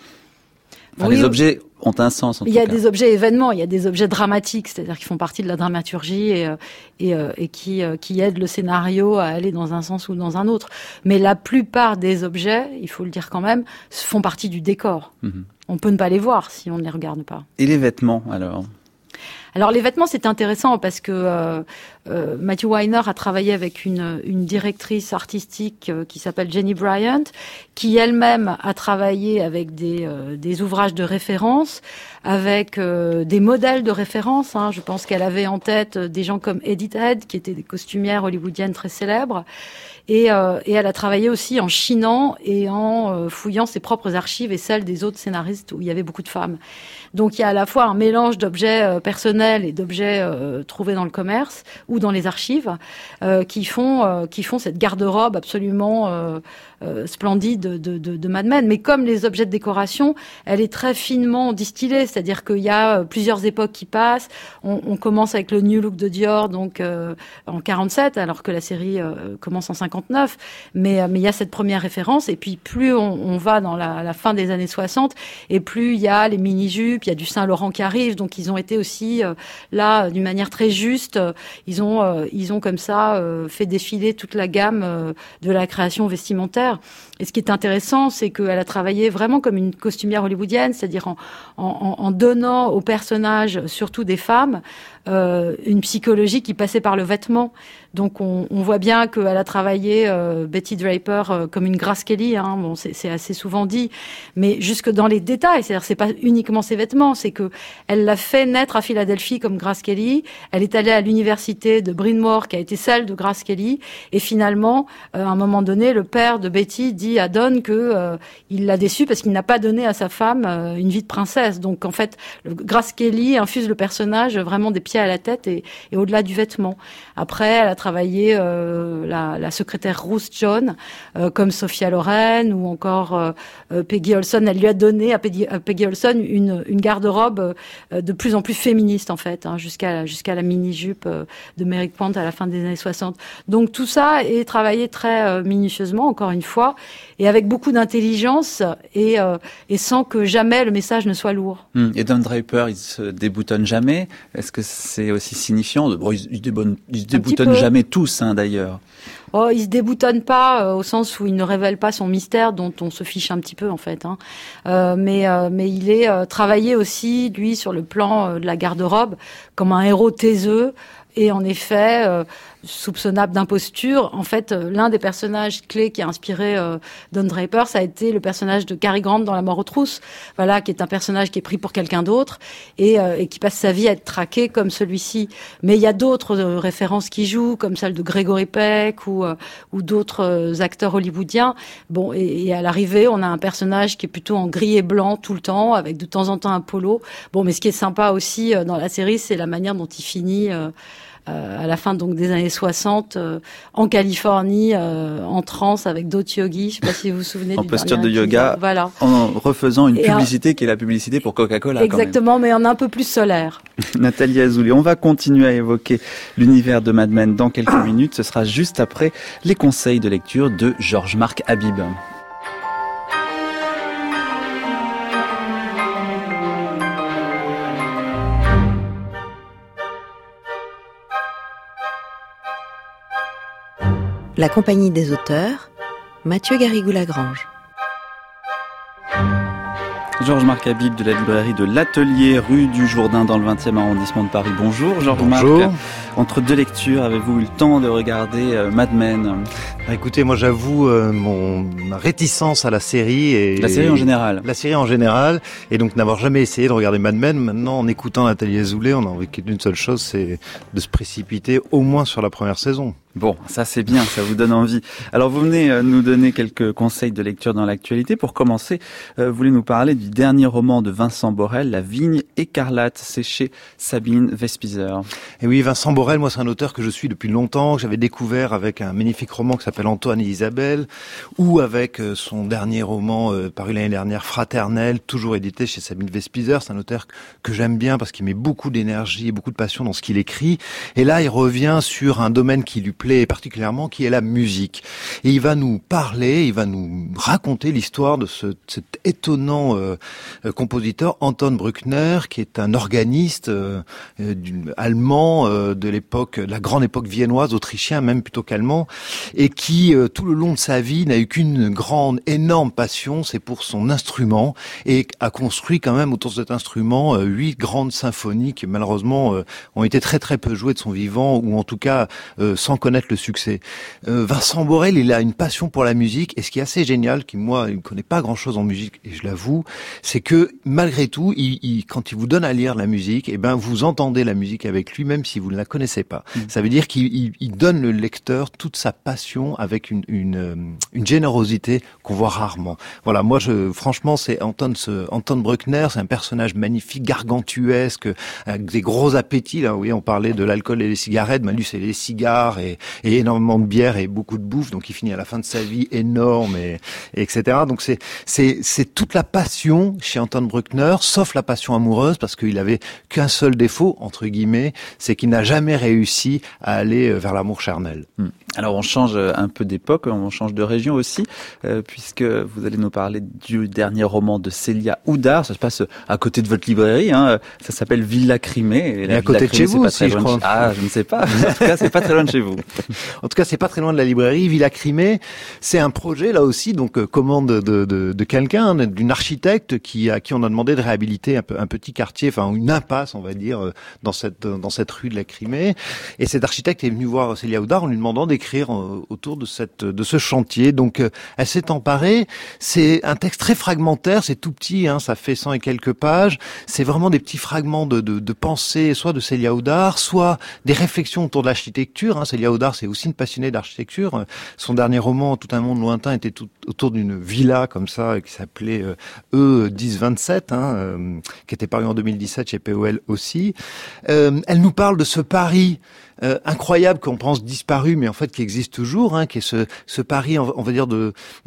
Enfin, oui, les objets ont un sens. Il y a des objets événements, il y a des objets dramatiques, c'est-à-dire qui font partie de la dramaturgie et qui aident le scénario à aller dans un sens ou dans un autre. Mais la plupart des objets, il faut le dire quand même, font partie du décor. On peut ne pas les voir si on ne les regarde pas. Et les vêtements alors ? Alors les vêtements, c'est intéressant parce que Matthew Weiner a travaillé avec une directrice artistique qui s'appelle Jenny Bryant, qui elle-même a travaillé avec des ouvrages de référence, avec des modèles de référence. Je pense qu'elle avait en tête des gens comme Edith Head, qui étaient des costumières hollywoodiennes très célèbres. Et elle a travaillé aussi en chinant et en fouillant ses propres archives et celles des autres scénaristes où il y avait beaucoup de femmes. Donc il y a à la fois un mélange d'objets personnels et d'objets trouvés dans le commerce ou dans les archives qui font cette garde-robe absolument splendide de Mad Men. Mais comme les objets de décoration, elle est très finement distillée, c'est-à-dire qu'il y a plusieurs époques qui passent. On commence avec le New Look de Dior donc en 47, alors que la série commence en 59. Mais il y a cette première référence, et puis plus on va dans la fin des années 60, et plus il y a les mini-jupes, il y a du Saint-Laurent qui arrive, donc ils ont été aussi là d'une manière très juste. Ils ont comme ça fait défiler toute la gamme de la création vestimentaire. Et ce qui est intéressant, c'est qu'elle a travaillé vraiment comme une costumière hollywoodienne, c'est-à-dire en donnant aux personnages, surtout des femmes, une psychologie qui passait par le vêtement. Donc on voit bien qu'elle a travaillé Betty Draper comme une Grace Kelly, bon c'est assez souvent dit, mais jusque dans les détails, c'est-à-dire c'est pas uniquement ses vêtements, c'est que elle l'a fait naître à Philadelphie comme Grace Kelly, elle est allée à l'université de Bryn Mawr qui a été celle de Grace Kelly, et finalement à un moment donné le père de Betty dit à Don que il l'a déçue parce qu'il n'a pas donné à sa femme une vie de princesse. Donc en fait Grace Kelly infuse le personnage vraiment des pieds à la tête et au-delà du vêtement. Après elle a travaillé la secrétaire Ruth John comme Sophia Loren ou encore Peggy Olson. Elle lui a donné à Peggy Olson une garde-robe de plus en plus féministe en fait, jusqu'à la mini-jupe de Mary Quant à la fin des années 60. Donc tout ça est travaillé très minutieusement, encore une fois, et avec beaucoup d'intelligence et sans que jamais le message ne soit lourd. Et Don Draper, il se déboutonne jamais. Est-ce que c'est aussi signifiant Bon, il se déboutonne jamais tous, d'ailleurs. Oh, il se déboutonne pas au sens où il ne révèle pas son mystère dont on se fiche un petit peu en fait. Mais il est travaillé aussi lui sur le plan de la garde-robe comme un héros taiseux. Et en effet, soupçonnable d'imposture. En fait, l'un des personnages clés qui a inspiré Don Draper, ça a été le personnage de Cary Grant dans La Mort aux trousses, voilà, qui est un personnage qui est pris pour quelqu'un d'autre et qui passe sa vie à être traqué comme celui-ci. Mais il y a d'autres références qui jouent, comme celle de Gregory Peck ou d'autres acteurs hollywoodiens. Bon, et à l'arrivée, on a un personnage qui est plutôt en gris et blanc tout le temps, avec de temps en temps un polo. Bon, mais ce qui est sympa aussi dans la série, c'est la manière dont il finit à la fin donc des années 60 en Californie en transe avec d'autres yogis, je sais pas si vous vous souvenez, en posture de yoga, voilà, en refaisant une publicité qui est la publicité pour Coca-Cola. Exactement, mais en un peu plus solaire. Nathalie Azoulay, on va continuer à évoquer l'univers de Mad Men dans quelques minutes. Ce sera juste après les conseils de lecture de Georges-Marc Habib. La compagnie des auteurs, Mathieu Garrigou-Lagrange. Georges-Marc Habib de la librairie de l'Atelier, rue du Jourdain dans le 20e arrondissement de Paris. Bonjour Georges-Marc. Bonjour. Entre deux lectures, avez-vous eu le temps de regarder Mad Men ? Écoutez, moi j'avoue ma réticence à la série. La série en général. La série en général, et donc n'avoir jamais essayé de regarder Mad Men. Maintenant, en écoutant Nathalie Azoulay, on a envie d'une seule chose, c'est de se précipiter au moins sur la première saison. Bon, ça c'est bien, ça vous donne envie. Alors vous venez nous donner quelques conseils de lecture dans l'actualité. Pour commencer, vous voulez nous parler du dernier roman de Vincent Borel, La Vigne écarlate, c'est chez Sabine Vespizer. Et oui, Vincent Borel, moi c'est un auteur que je suis depuis longtemps, que j'avais découvert avec un magnifique roman qui s'appelle s'appelle Antoine et Isabelle, ou avec son dernier roman paru l'année dernière, Fraternel, toujours édité chez Sabine Vespizer. C'est un auteur que j'aime bien parce qu'il met beaucoup d'énergie et beaucoup de passion dans ce qu'il écrit. Et là, il revient sur un domaine qui lui plaît particulièrement, qui est la musique. Et il va nous parler, il va nous raconter l'histoire de cet étonnant compositeur Anton Bruckner, qui est un organiste allemand de l'époque, de la grande époque viennoise, autrichien même plutôt qu'allemand, et qui tout le long de sa vie n'a eu qu'une grande, énorme passion, c'est pour son instrument, et a construit quand même autour de cet instrument 8 grandes symphonies qui malheureusement ont été très très peu jouées de son vivant, ou en tout cas sans connaître le succès. Vincent Borel, il a une passion pour la musique, et ce qui est assez génial, qui moi, il ne connaît pas grand chose en musique, et je l'avoue, c'est que malgré tout, quand il vous donne à lire la musique, eh ben vous entendez la musique avec lui, même si vous ne la connaissez pas. Ça veut dire qu'il donne le lecteur toute sa passion avec une générosité qu'on voit rarement. Voilà, moi franchement, c'est Anton Bruckner, c'est un personnage magnifique, gargantuesque, avec des gros appétits. Là, oui, on parlait de l'alcool et les cigarettes, mais lui c'est les cigares et énormément de bière et beaucoup de bouffe, donc il finit à la fin de sa vie énorme et etc. Donc c'est toute la passion chez Anton Bruckner, sauf la passion amoureuse, parce qu'il avait qu'un seul défaut entre guillemets, c'est qu'il n'a jamais réussi à aller vers l'amour charnel. Alors on change un peu d'époque, on change de région aussi, puisque vous allez nous parler du dernier roman de Célia Oudard. Ça se passe à côté de votre librairie, hein. Ça s'appelle Villa Crimée. Et à côté de chez vous aussi, je crois. Ah, je ne sais pas. En tout cas, c'est pas très loin de chez vous. En tout cas, c'est pas très loin de la librairie. Villa Crimée, c'est un projet là aussi, donc commande de quelqu'un, d'une architecte à qui on a demandé de réhabiliter un petit quartier, enfin une impasse, on va dire, dans cette rue de la Crimée. Et cet architecte est venu voir Célia Oudard en lui demandant d'écrire autour de ce chantier. Donc elle s'est emparée. C'est un texte très fragmentaire, c'est tout petit, hein, ça fait 100 et quelques pages. C'est vraiment des petits fragments de pensée, soit de Célia Oudard, soit des réflexions autour de l'architecture. Hein. Célia Oudard, c'est aussi une passionnée d'architecture. Son dernier roman, Tout un monde lointain, était tout autour d'une villa comme ça, qui s'appelait E1027, hein, qui était paru en 2017 chez POL aussi. Elle nous parle de ce Paris incroyable qu'on pense disparu, mais en fait qui existe toujours, hein, qui est ce Paris, on va dire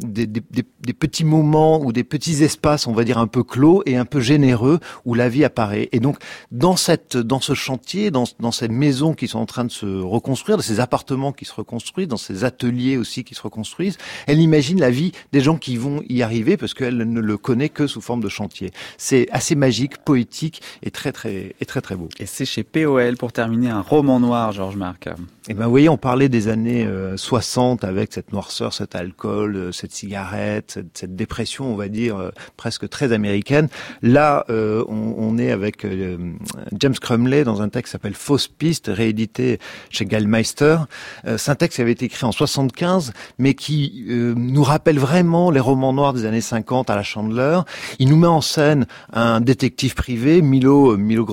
des petits moments ou des petits espaces, on va dire un peu clos et un peu généreux où la vie apparaît. Et donc dans ce chantier, dans ces maisons qui sont en train de se reconstruire, dans ces appartements qui se reconstruisent, dans ces ateliers aussi qui se reconstruisent, elle imagine la vie des gens qui vont y arriver parce qu'elle ne le connaît que sous forme de chantier. C'est assez magique, poétique et très très beau. Et c'est chez POL pour terminer un roman noir, Georges Marc. Et ben, vous voyez, on parlait des années 60 avec cette noirceur, cet alcool, cette cigarette, cette dépression, on va dire, presque très américaine. Là, on est avec James Crumley dans un texte qui s'appelle Fausse piste, réédité chez Gallmeister. C'est un texte qui avait été écrit en 75, mais qui nous rappelle vraiment les romans noirs des années 50 à la Chandler. Il nous met en scène un détective privé, Milo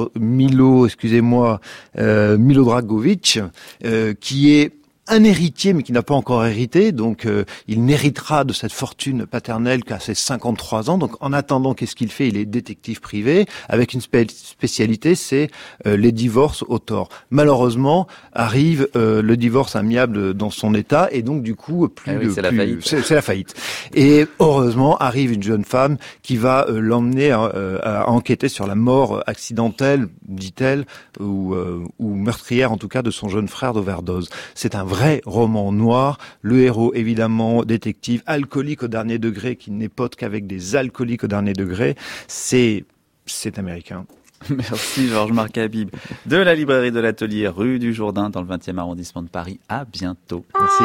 Dragovic, qui est un héritier mais qui n'a pas encore hérité, donc il n'héritera de cette fortune paternelle qu'à ses 53 ans. Donc en attendant, qu'est-ce qu'il fait? Il est détective privé avec une spécialité, c'est les divorces au tort. Malheureusement, arrive le divorce amiable dans son état et donc du coup c'est la faillite. Et heureusement arrive une jeune femme qui va l'emmener à enquêter sur la mort accidentelle, dit-elle, ou meurtrière en tout cas de son jeune frère d'overdose. C'est un vrai roman noir. Le héros, évidemment, détective, alcoolique au dernier degré, qui n'est pote qu'avec des alcooliques au dernier degré. C'est américain. Merci Georges Marc Habib de la librairie de l'Atelier rue du Jourdain dans le 20e arrondissement de Paris. À bientôt. Merci.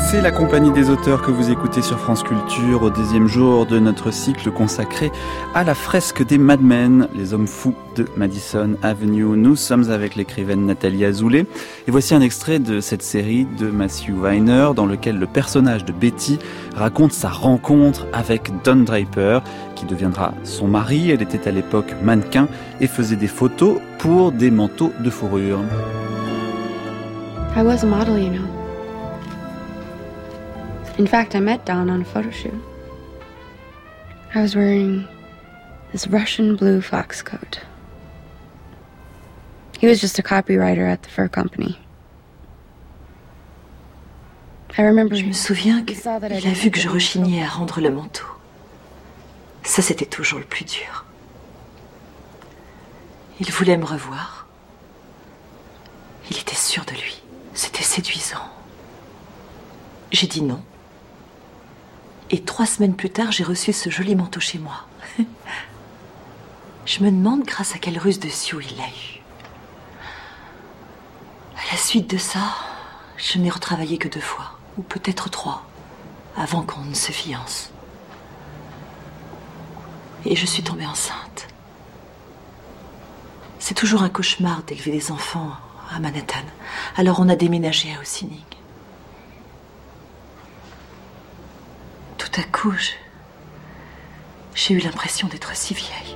C'est la compagnie des auteurs que vous écoutez sur France Culture au 10e jour de notre cycle consacré à la fresque des Mad Men, les hommes fous de Madison Avenue. Nous sommes avec l'écrivaine Nathalie Azoulay et voici un extrait de cette série de Matthew Weiner dans lequel le personnage de Betty raconte sa rencontre avec Don Draper qui deviendra son mari. Elle était à l'époque mannequin et faisait des photos pour des manteaux de fourrure. I was a model, you know. In fact, I met Don on a photo shoot. I was wearing this Russian blue fox coat. He was just a copywriter at the fur company. I remember. Je me souviens qu'il a vu que je rechignais à rendre le manteau. Ça, c'était toujours le plus dur. Il voulait me revoir. Il était sûr de lui. C'était séduisant. J'ai dit non. Et 3 semaines plus tard, j'ai reçu ce joli manteau chez moi. Je me demande grâce à quelle ruse de Sioux il l'a eu. À la suite de ça, je n'ai retravaillé que 2 fois, ou peut-être 3, avant qu'on ne se fiance. Et je suis tombée enceinte. C'est toujours un cauchemar d'élever des enfants à Manhattan. Alors on a déménagé à Ossining. Tout à coup, j'ai eu l'impression d'être si vieille.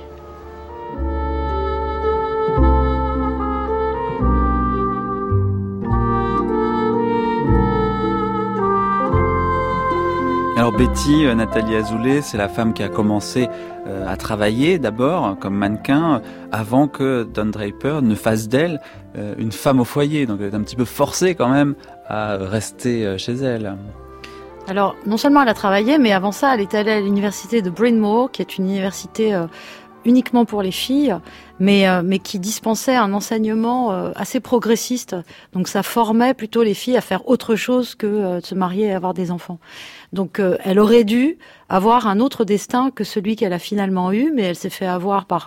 Alors Betty, Nathalie Azoulay, c'est la femme qui a commencé à travailler d'abord comme mannequin avant que Don Draper ne fasse d'elle une femme au foyer. Donc elle est un petit peu forcée quand même à rester chez elle. Alors, non seulement elle a travaillé, mais avant ça, elle est allée à l'université de Bryn Mawr, qui est une université uniquement pour les filles, mais qui dispensait un enseignement assez progressiste. Donc ça formait plutôt les filles à faire autre chose que de se marier et avoir des enfants. Donc elle aurait dû avoir un autre destin que celui qu'elle a finalement eu, mais elle s'est fait avoir par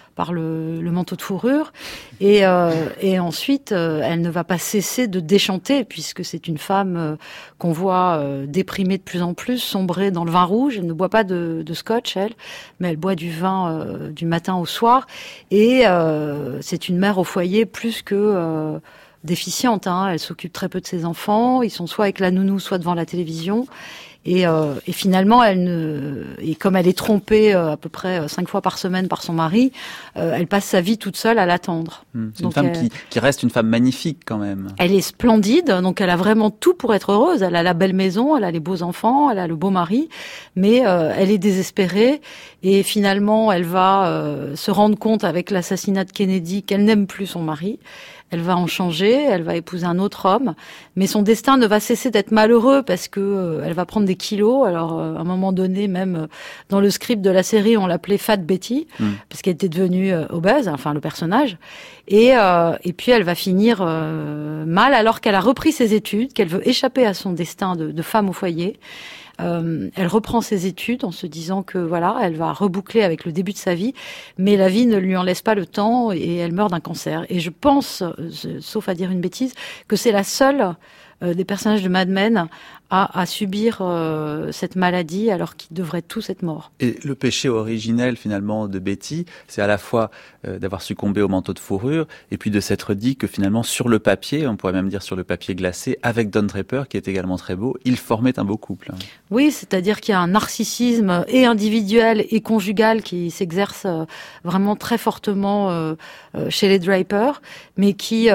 le manteau de fourrure. Et ensuite, elle ne va pas cesser de déchanter, puisque c'est une femme qu'on voit déprimée de plus en plus, sombrer dans le vin rouge. Elle ne boit pas de scotch, elle, mais elle boit du vin du matin au soir. Et c'est une mère au foyer plus que déficiente. Elle s'occupe très peu de ses enfants. Ils sont soit avec la nounou, soit devant la télévision. Et finalement, et comme elle est trompée à peu près 5 fois par semaine par son mari, elle passe sa vie toute seule à l'attendre. C'est une femme qui reste une femme magnifique quand même. Elle est splendide, donc elle a vraiment tout pour être heureuse. Elle a la belle maison, elle a les beaux enfants, elle a le beau mari, mais elle est désespérée. Et finalement, elle va se rendre compte avec l'assassinat de Kennedy qu'elle n'aime plus son mari. Elle va en changer, elle va épouser un autre homme, mais son destin ne va cesser d'être malheureux parce que elle va prendre des kilos. Alors, à un moment donné, même dans le script de la série, on l'appelait Fat Betty parce qu'elle était devenue obèse, enfin le personnage. Et puis elle va finir mal alors qu'elle a repris ses études, qu'elle veut échapper à son destin de femme au foyer. Elle reprend ses études en se disant que voilà, elle va reboucler avec le début de sa vie, mais la vie ne lui en laisse pas le temps et elle meurt d'un cancer. Et je pense, sauf à dire une bêtise, que c'est la seule des personnages de Mad Men à subir cette maladie alors qu'ils devraient tous être morts. Et le péché originel finalement de Betty, c'est à la fois d'avoir succombé au manteau de fourrure et puis de s'être dit que finalement sur le papier, on pourrait même dire sur le papier glacé, avec Don Draper qui est également très beau, ils formaient un beau couple. Oui, c'est-à-dire qu'il y a un narcissisme et individuel et conjugal qui s'exerce vraiment très fortement chez les Draper, mais qui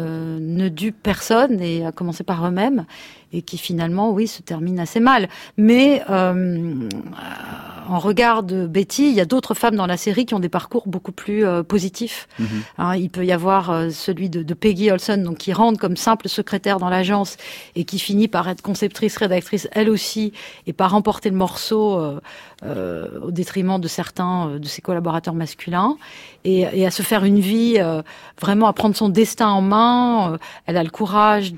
ne dupe personne et à commencer par eux-mêmes. Et qui finalement, oui, se termine assez mal. Mais en regard de Betty, il y a d'autres femmes dans la série qui ont des parcours beaucoup plus positifs. Il peut y avoir celui de Peggy Olson, donc qui rentre comme simple secrétaire dans l'agence et qui finit par être conceptrice, rédactrice, elle aussi, et par remporter le morceau au détriment de certains de ses collaborateurs masculins, et à se faire une vie, vraiment à prendre son destin en main. Elle a le courage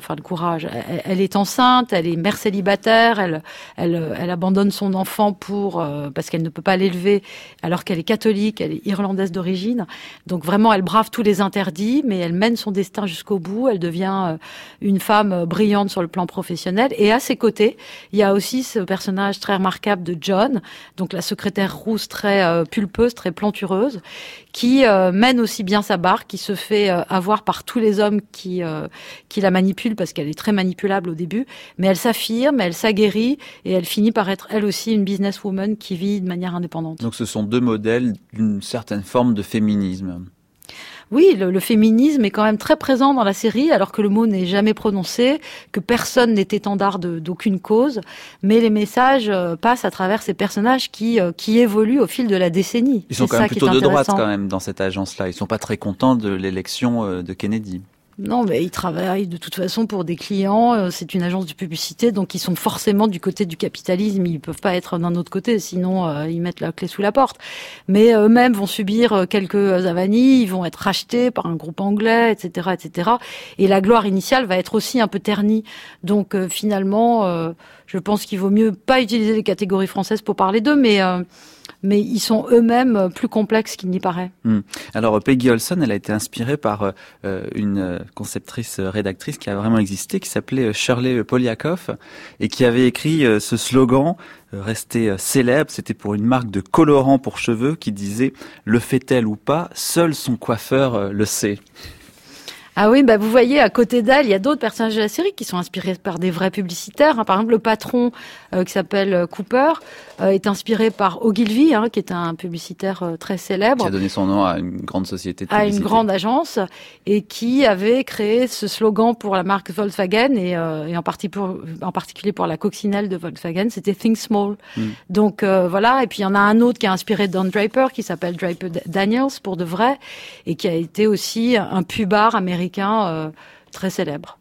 elle est enceinte, elle est mère célibataire, elle abandonne son enfant pour parce qu'elle ne peut pas l'élever, alors qu'elle est catholique, elle est irlandaise d'origine. Donc vraiment, elle brave tous les interdits, mais elle mène son destin jusqu'au bout. Elle devient une femme brillante sur le plan professionnel. Et à ses côtés, il y a aussi ce personnage très remarquable de John, donc la secrétaire rousse très pulpeuse, très plantureuse, qui mène aussi bien sa barque, qui se fait avoir par tous les hommes qui la manipulent, parce qu'elle est très manipulable au début, mais elle s'affirme, elle s'aguerrit, et elle finit par être elle aussi une businesswoman qui vit de manière indépendante. Donc ce sont deux modèles d'une certaine forme de féminisme. Oui, le féminisme est quand même très présent dans la série, alors que le mot n'est jamais prononcé, que personne n'est étendard d'aucune cause, mais les messages passent à travers ces personnages qui évoluent au fil de la décennie. Ils sont quand même plutôt de droite quand même dans cette agence-là. Ils sont pas très contents de l'élection de Kennedy. Non, mais ils travaillent de toute façon pour des clients. C'est une agence de publicité, donc ils sont forcément du côté du capitalisme. Ils peuvent pas être d'un autre côté, sinon ils mettent la clé sous la porte. Mais eux-mêmes vont subir quelques avanies. Ils vont être rachetés par un groupe anglais, etc., etc. Et la gloire initiale va être aussi un peu ternie. Donc finalement, je pense qu'il vaut mieux pas utiliser les catégories françaises pour parler d'eux, mais ils sont eux-mêmes plus complexes qu'il n'y paraît. Alors Peggy Olson, elle a été inspirée par une conceptrice-rédactrice qui a vraiment existé, qui s'appelait Shirley Poliakoff, et qui avait écrit ce slogan resté célèbre. C'était pour une marque de colorant pour cheveux qui disait « Le fait-elle ou pas, seul son coiffeur le sait ». Ah oui, vous voyez, à côté d'elle, il y a d'autres personnages de la série qui sont inspirés par des vrais publicitaires. Par exemple, le patron qui s'appelle Cooper est inspiré par Ogilvy, qui est un publicitaire très célèbre. Qui a donné son nom à une grande société de publicité. À une grande agence, et qui avait créé ce slogan pour la marque Volkswagen et en particulier pour la coccinelle de Volkswagen, c'était Think Small. Donc voilà, et puis il y en a un autre qui est inspiré de Don Draper, qui s'appelle Draper Daniels pour de vrai, et qui a été aussi un pubard américain très célèbre.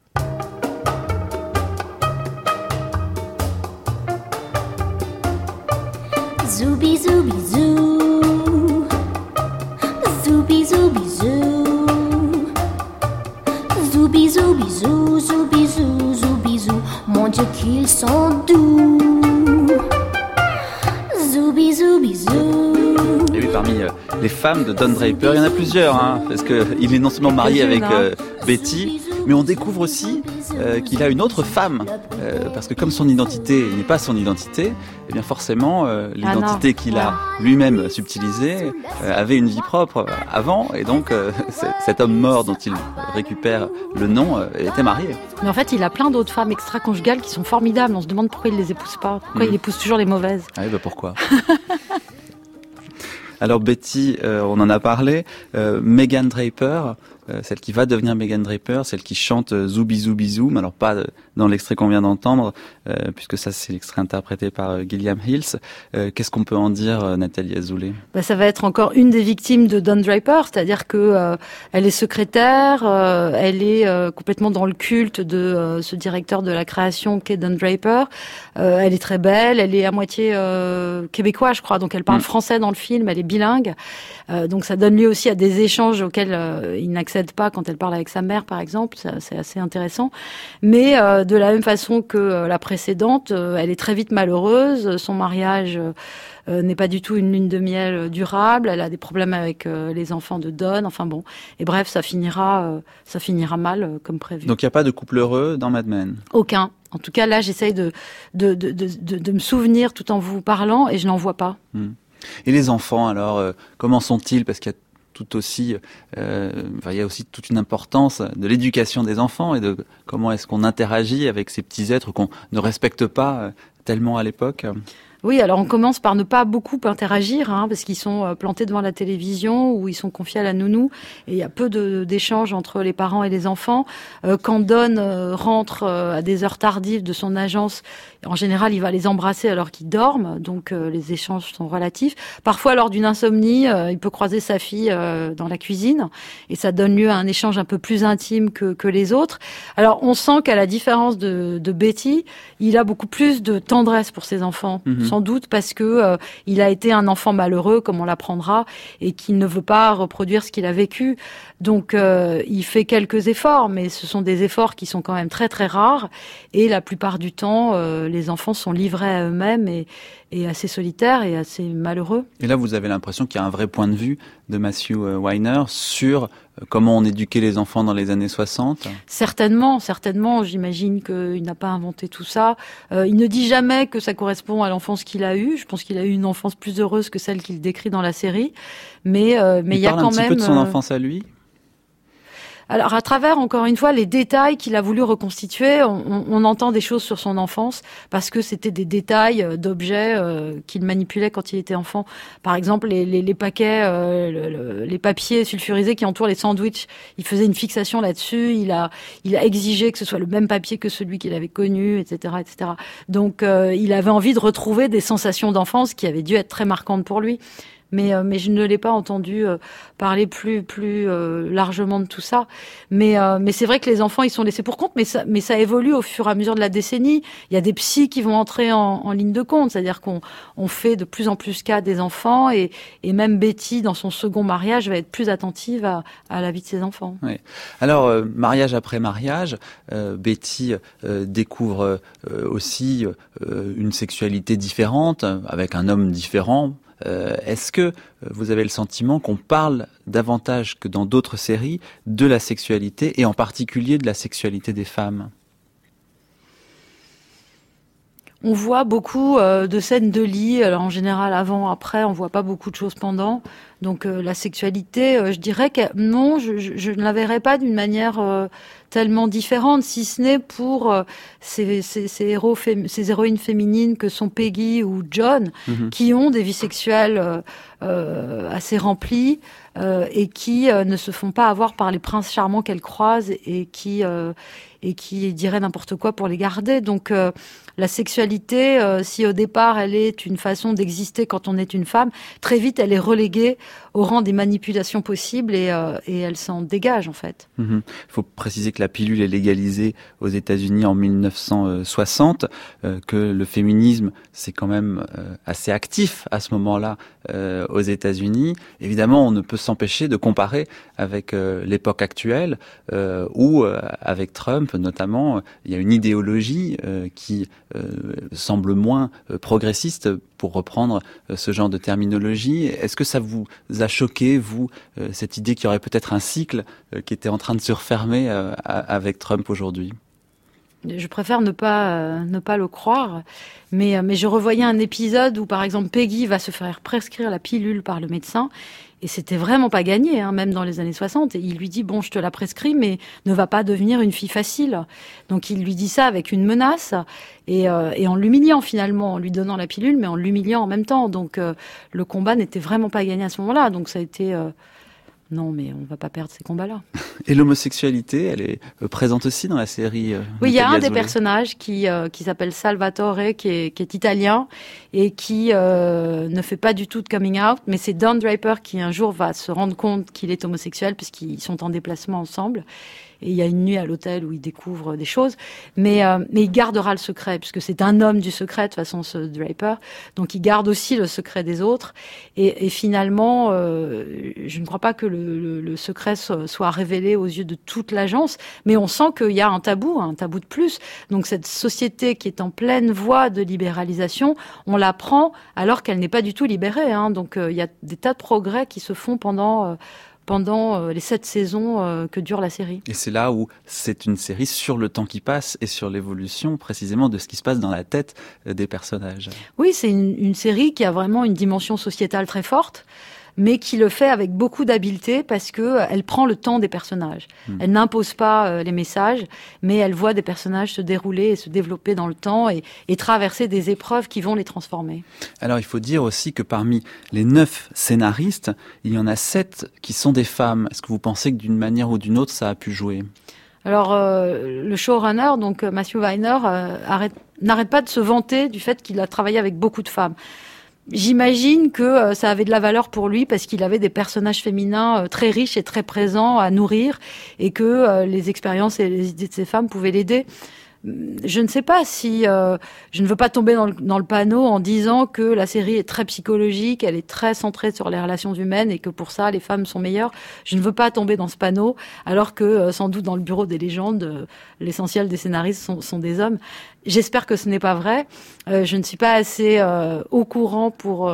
Zooby zooby zoo, zooby zooby zoo, zooby zooby zoo, zooby zoo, zooby zoo. Mon Dieu qu'ils sont doux. Zooby zooby zoo. Et oui, parmi les femmes de Don Draper, il y en a plusieurs, parce qu'il est non seulement marié avec Betty, mais on découvre aussi qu'il a une autre femme, parce que comme son identité n'est pas son identité, eh bien forcément l'identité qu'il a lui-même subtilisée avait une vie propre avant, et donc cet homme mort dont il récupère le nom était marié. Mais en fait, il a plein d'autres femmes extra-conjugales qui sont formidables. On se demande pourquoi il les épouse pas, pourquoi il épouse toujours les mauvaises. Ah oui, pourquoi? Alors Betty, on en a parlé. Megan Draper, celle qui va devenir Megan Draper, celle qui chante Zooby Zooby Zoom, alors pas dans l'extrait qu'on vient d'entendre, puisque ça c'est l'extrait interprété par Gilliam Hills. Qu'est-ce qu'on peut en dire, Nathalie Azoulay? Ça va être encore une des victimes de Don Draper, c'est-à-dire que elle est secrétaire, elle est complètement dans le culte de ce directeur de la création qu'est Don Draper. Elle est très belle, elle est à moitié québécoise, je crois, donc elle parle français dans le film, elle est bilingue. Donc ça donne lieu aussi à des échanges auxquels il n'accède pas quand elle parle avec sa mère, par exemple. C'est assez intéressant. Mais de la même façon que la précédente, elle est très vite malheureuse. Son mariage n'est pas du tout une lune de miel durable. Elle a des problèmes avec les enfants de Don. Enfin bon. Et bref, ça finira mal, comme prévu. Donc il n'y a pas de couple heureux dans Mad Men? Aucun. En tout cas, là, j'essaye de me souvenir tout en vous parlant, et je n'en vois pas. Et les enfants, alors, comment sont-ils? Parce qu'il y a tout aussi, il y a aussi toute une importance de l'éducation des enfants et de comment est-ce qu'on interagit avec ces petits êtres qu'on ne respecte pas tellement à l'époque. Oui, alors on commence par ne pas beaucoup interagir, parce qu'ils sont plantés devant la télévision ou ils sont confiés à la nounou, et il y a peu d'échanges entre les parents et les enfants. Quand Don rentre à des heures tardives de son agence, en général, il va les embrasser alors qu'ils dorment, donc les échanges sont relatifs. Parfois, lors d'une insomnie, il peut croiser sa fille dans la cuisine, et ça donne lieu à un échange un peu plus intime que les autres. Alors, on sent qu'à la différence de Betty, il a beaucoup plus de tendresse pour ses enfants. Son sans doute parce que il a été un enfant malheureux, comme on l'apprendra, et qu'il ne veut pas reproduire ce qu'il a vécu. Donc il fait quelques efforts, mais ce sont des efforts qui sont quand même très très rares, et la plupart du temps, les enfants sont livrés à eux-mêmes et assez solitaires et assez malheureux. Et là, vous avez l'impression qu'il y a un vrai point de vue de Matthew Weiner sur comment on éduquait les enfants dans les années 60 ? Certainement. J'imagine qu'il n'a pas inventé tout ça. Il ne dit jamais que ça correspond à l'enfance qu'il a eue. Je pense qu'il a eu une enfance plus heureuse que celle qu'il décrit dans la série. Mais il y a quand même... Il parle un petit peu de son enfance à lui ? Alors, à travers, encore une fois, les détails qu'il a voulu reconstituer, on entend des choses sur son enfance parce que c'était des détails d'objets qu'il manipulait quand il était enfant. Par exemple, les paquets, les papiers sulfurisés qui entourent les sandwichs, il faisait une fixation là-dessus. Il a exigé que ce soit le même papier que celui qu'il avait connu, etc., etc. Donc, il avait envie de retrouver des sensations d'enfance qui avaient dû être très marquantes pour lui. Mais je ne l'ai pas entendu parler plus largement de tout ça. Mais c'est vrai que les enfants, ils sont laissés pour compte, mais ça évolue au fur et à mesure de la décennie. Il y a des psys qui vont entrer en ligne de compte, c'est-à-dire qu'on fait de plus en plus cas des enfants, et même Betty, dans son second mariage, va être plus attentive à la vie de ses enfants. Oui. Alors, mariage après mariage, Betty découvre aussi une sexualité différente, avec un homme différent. Est-ce que vous avez le sentiment qu'on parle davantage que dans d'autres séries de la sexualité, et en particulier de la sexualité des femmes ? On voit beaucoup de scènes de lit. Alors en général, avant, après, on voit pas beaucoup de choses pendant. Donc la sexualité, je dirais que non, je ne la verrais pas d'une manière tellement différente, si ce n'est pour ces héroïnes féminines que sont Peggy ou John, qui ont des vies sexuelles assez remplies et qui ne se font pas avoir par les princes charmants qu'elles croisent et qui diraient n'importe quoi pour les garder. Donc la sexualité, si au départ elle est une façon d'exister quand on est une femme, très vite elle est reléguée au rang des manipulations possibles et elle s'en dégage en fait. Il faut préciser que la pilule est légalisée aux États-Unis en 1960, que le féminisme c'est quand même assez actif à ce moment-là aux États-Unis. Évidemment, on ne peut s'empêcher de comparer avec l'époque actuelle où, avec Trump notamment, il y a une idéologie qui semble moins progressiste, pour reprendre ce genre de terminologie. Est-ce que ça vous a choqué, vous, cette idée qu'il y aurait peut-être un cycle qui était en train de se refermer avec Trump aujourd'hui ? Je préfère ne pas le croire, mais je revoyais un épisode où, par exemple, Peggy va se faire prescrire la pilule par le médecin, et c'était vraiment pas gagné, même dans les années 60. Et il lui dit, bon, je te la prescris, mais ne va pas devenir une fille facile. Donc il lui dit ça avec une menace, et en l'humiliant finalement, en lui donnant la pilule, mais en l'humiliant en même temps. Donc le combat n'était vraiment pas gagné à ce moment-là. Donc ça a été... Non, mais on va pas perdre ces combats-là. Et l'homosexualité, elle est présente aussi dans la série. Oui, il y a un des personnages qui s'appelle Salvatore, qui est italien et qui ne fait pas du tout de coming out, mais c'est Don Draper qui un jour va se rendre compte qu'il est homosexuel puisqu'ils sont en déplacement ensemble. Et il y a une nuit à l'hôtel où il découvre des choses, mais il gardera le secret puisque c'est un homme du secret de toute façon, ce Draper. Donc il garde aussi le secret des autres. Et finalement, je ne crois pas que le secret soit révélé aux yeux de toute l'agence, mais on sent qu'il y a un tabou de plus. Donc cette société qui est en pleine voie de libéralisation, on la prend alors qu'elle n'est pas du tout libérée. Donc il y a des tas de progrès qui se font pendant les 7 saisons que dure la série. Et c'est là où c'est une série sur le temps qui passe et sur l'évolution précisément de ce qui se passe dans la tête des personnages. Oui, c'est une série qui a vraiment une dimension sociétale très forte, mais qui le fait avec beaucoup d'habileté parce que elle prend le temps des personnages. Elle n'impose pas les messages, mais elle voit des personnages se dérouler et se développer dans le temps et traverser des épreuves qui vont les transformer. Alors il faut dire aussi que parmi les 9 scénaristes, il y en a 7 qui sont des femmes. Est-ce que vous pensez que d'une manière ou d'une autre ça a pu jouer ? Alors le showrunner, donc Matthew Weiner, n'arrête pas de se vanter du fait qu'il a travaillé avec beaucoup de femmes. J'imagine que ça avait de la valeur pour lui parce qu'il avait des personnages féminins très riches et très présents à nourrir et que les expériences et les idées de ces femmes pouvaient l'aider. je ne sais pas si je ne veux pas tomber dans le panneau en disant que la série est très psychologique, elle est très centrée sur les relations humaines et que pour ça les femmes sont meilleures. Je ne veux pas tomber dans ce panneau, alors que sans doute dans le bureau des légendes, l'essentiel des scénaristes sont des hommes. J'espère que ce n'est pas vrai. Je ne suis pas assez au courant pour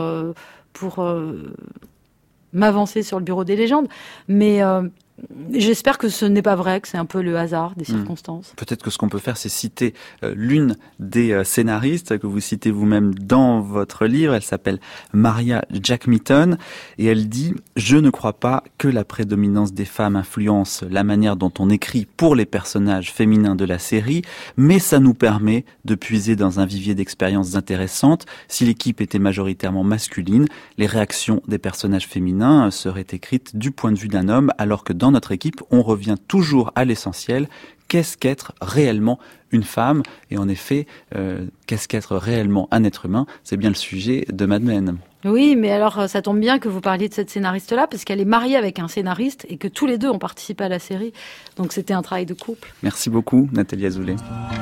m'avancer sur le bureau des légendes, mais j'espère que ce n'est pas vrai, que c'est un peu le hasard des circonstances. Peut-être que ce qu'on peut faire, c'est citer l'une des scénaristes que vous citez vous-même dans votre livre. Elle s'appelle Maria Jackmitton et elle dit « Je ne crois pas que la prédominance des femmes influence la manière dont on écrit pour les personnages féminins de la série, mais ça nous permet de puiser dans un vivier d'expériences intéressantes. Si l'équipe était majoritairement masculine, les réactions des personnages féminins seraient écrites du point de vue d'un homme, alors que dans notre équipe, on revient toujours à l'essentiel. Qu'est-ce qu'être réellement une femme ? Et en effet, qu'est-ce qu'être réellement un être humain ? C'est bien le sujet de Mad Men. Oui, mais alors ça tombe bien que vous parliez de cette scénariste-là, parce qu'elle est mariée avec un scénariste et que tous les deux ont participé à la série. Donc c'était un travail de couple. Merci beaucoup, Nathalie Azoulay.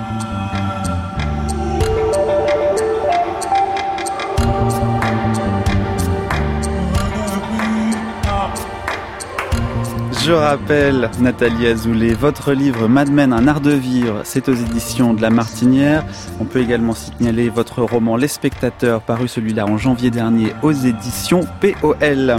Je rappelle, Nathalie Azoulay, votre livre Mad Men, un art de vivre, c'est aux éditions de La Martinière. On peut également signaler votre roman Les Spectateurs, paru celui-là en janvier dernier aux éditions POL.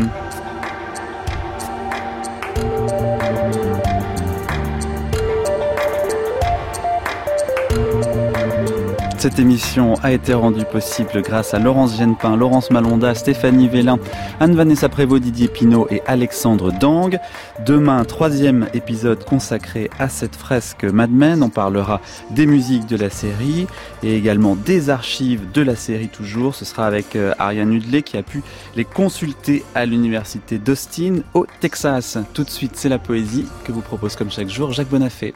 Cette émission a été rendue possible grâce à Laurence Genepin, Laurence Malonda, Stéphanie Vélin, Anne-Vanessa Prévost, Didier Pinault et Alexandre Dang. Demain, 3e épisode consacré à cette fresque Mad Men. On parlera des musiques de la série et également des archives de la série toujours. Ce sera avec Ariane Hudley qui a pu les consulter à l'université d'Austin au Texas. Tout de suite, c'est la poésie que vous propose comme chaque jour Jacques Bonafé.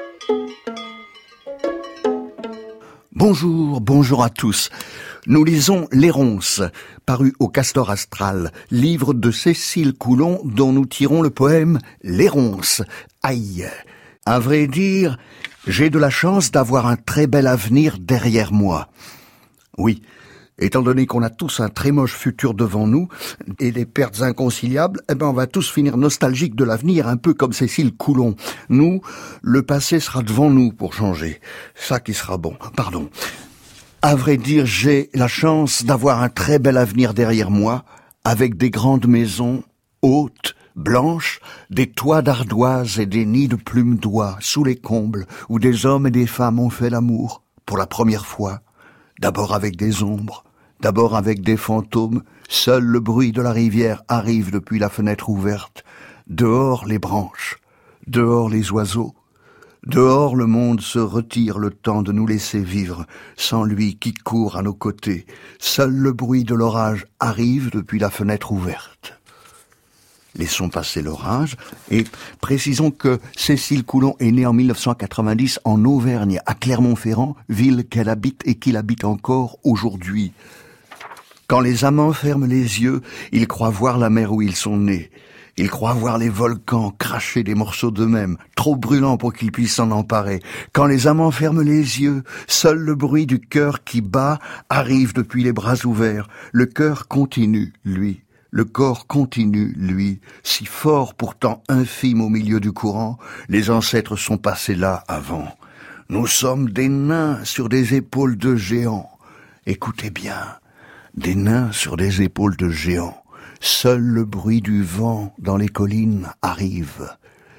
Bonjour à tous. Nous lisons Les Ronces, paru au Castor Astral, livre de Cécile Coulon dont nous tirons le poème Les Ronces. Aïe. À vrai dire, j'ai de la chance d'avoir un très bel avenir derrière moi. Oui, étant donné qu'on a tous un très moche futur devant nous et des pertes inconciliables, on va tous finir nostalgiques de l'avenir, un peu comme Cécile Coulon. Nous, le passé sera devant nous pour changer. Ça qui sera bon. Pardon. À vrai dire, j'ai la chance d'avoir un très bel avenir derrière moi, avec des grandes maisons, hautes, blanches, des toits d'ardoise et des nids de plumes d'oie sous les combles, où des hommes et des femmes ont fait l'amour, pour la première fois. D'abord avec des ombres, d'abord avec des fantômes, seul le bruit de la rivière arrive depuis la fenêtre ouverte. Dehors les branches, dehors les oiseaux, dehors le monde se retire le temps de nous laisser vivre, sans lui qui court à nos côtés. Seul le bruit de l'orage arrive depuis la fenêtre ouverte. Laissons passer l'orage et précisons que Cécile Coulon est née en 1990 en Auvergne, à Clermont-Ferrand, ville qu'elle habite et qu'il habite encore aujourd'hui. Quand les amants ferment les yeux, ils croient voir la mer où ils sont nés. Ils croient voir les volcans cracher des morceaux d'eux-mêmes, trop brûlants pour qu'ils puissent s'en emparer. Quand les amants ferment les yeux, seul le bruit du cœur qui bat arrive depuis les bras ouverts. Le cœur continue, lui. Le corps continue, lui, si fort pourtant infime au milieu du courant, les ancêtres sont passés là avant. Nous sommes des nains sur des épaules de géants. Écoutez bien, des nains sur des épaules de géants. Seul le bruit du vent dans les collines arrive.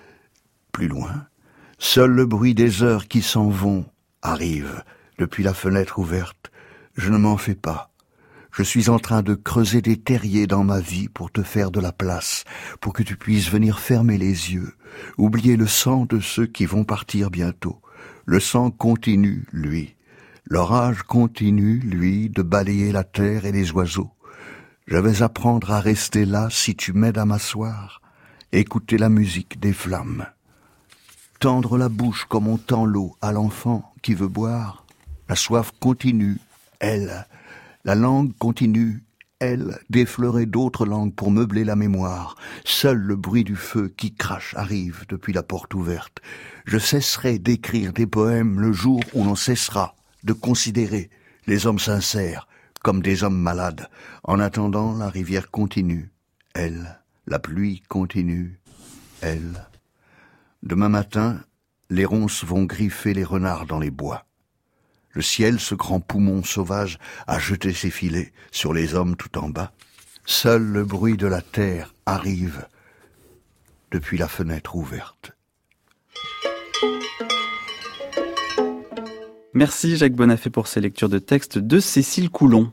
Plus loin, seul le bruit des heures qui s'en vont arrive depuis la fenêtre ouverte. Je ne m'en fais pas. Je suis en train de creuser des terriers dans ma vie pour te faire de la place, pour que tu puisses venir fermer les yeux, oublier le sang de ceux qui vont partir bientôt. Le sang continue, lui. L'orage continue, lui, de balayer la terre et les oiseaux. Je vais apprendre à rester là si tu m'aides à m'asseoir, écouter la musique des flammes. Tendre la bouche comme on tend l'eau à l'enfant qui veut boire. La soif continue, elle. La langue continue, elle, d'effleurer d'autres langues pour meubler la mémoire. Seul le bruit du feu qui crache arrive depuis la porte ouverte. Je cesserai d'écrire des poèmes le jour où l'on cessera de considérer les hommes sincères comme des hommes malades. En attendant, la rivière continue, elle, la pluie continue, elle. Demain matin, les ronces vont griffer les renards dans les bois. Le ciel, ce grand poumon sauvage, a jeté ses filets sur les hommes tout en bas. Seul le bruit de la terre arrive depuis la fenêtre ouverte. Merci Jacques Bonafé pour ces lectures de textes de Cécile Coulon.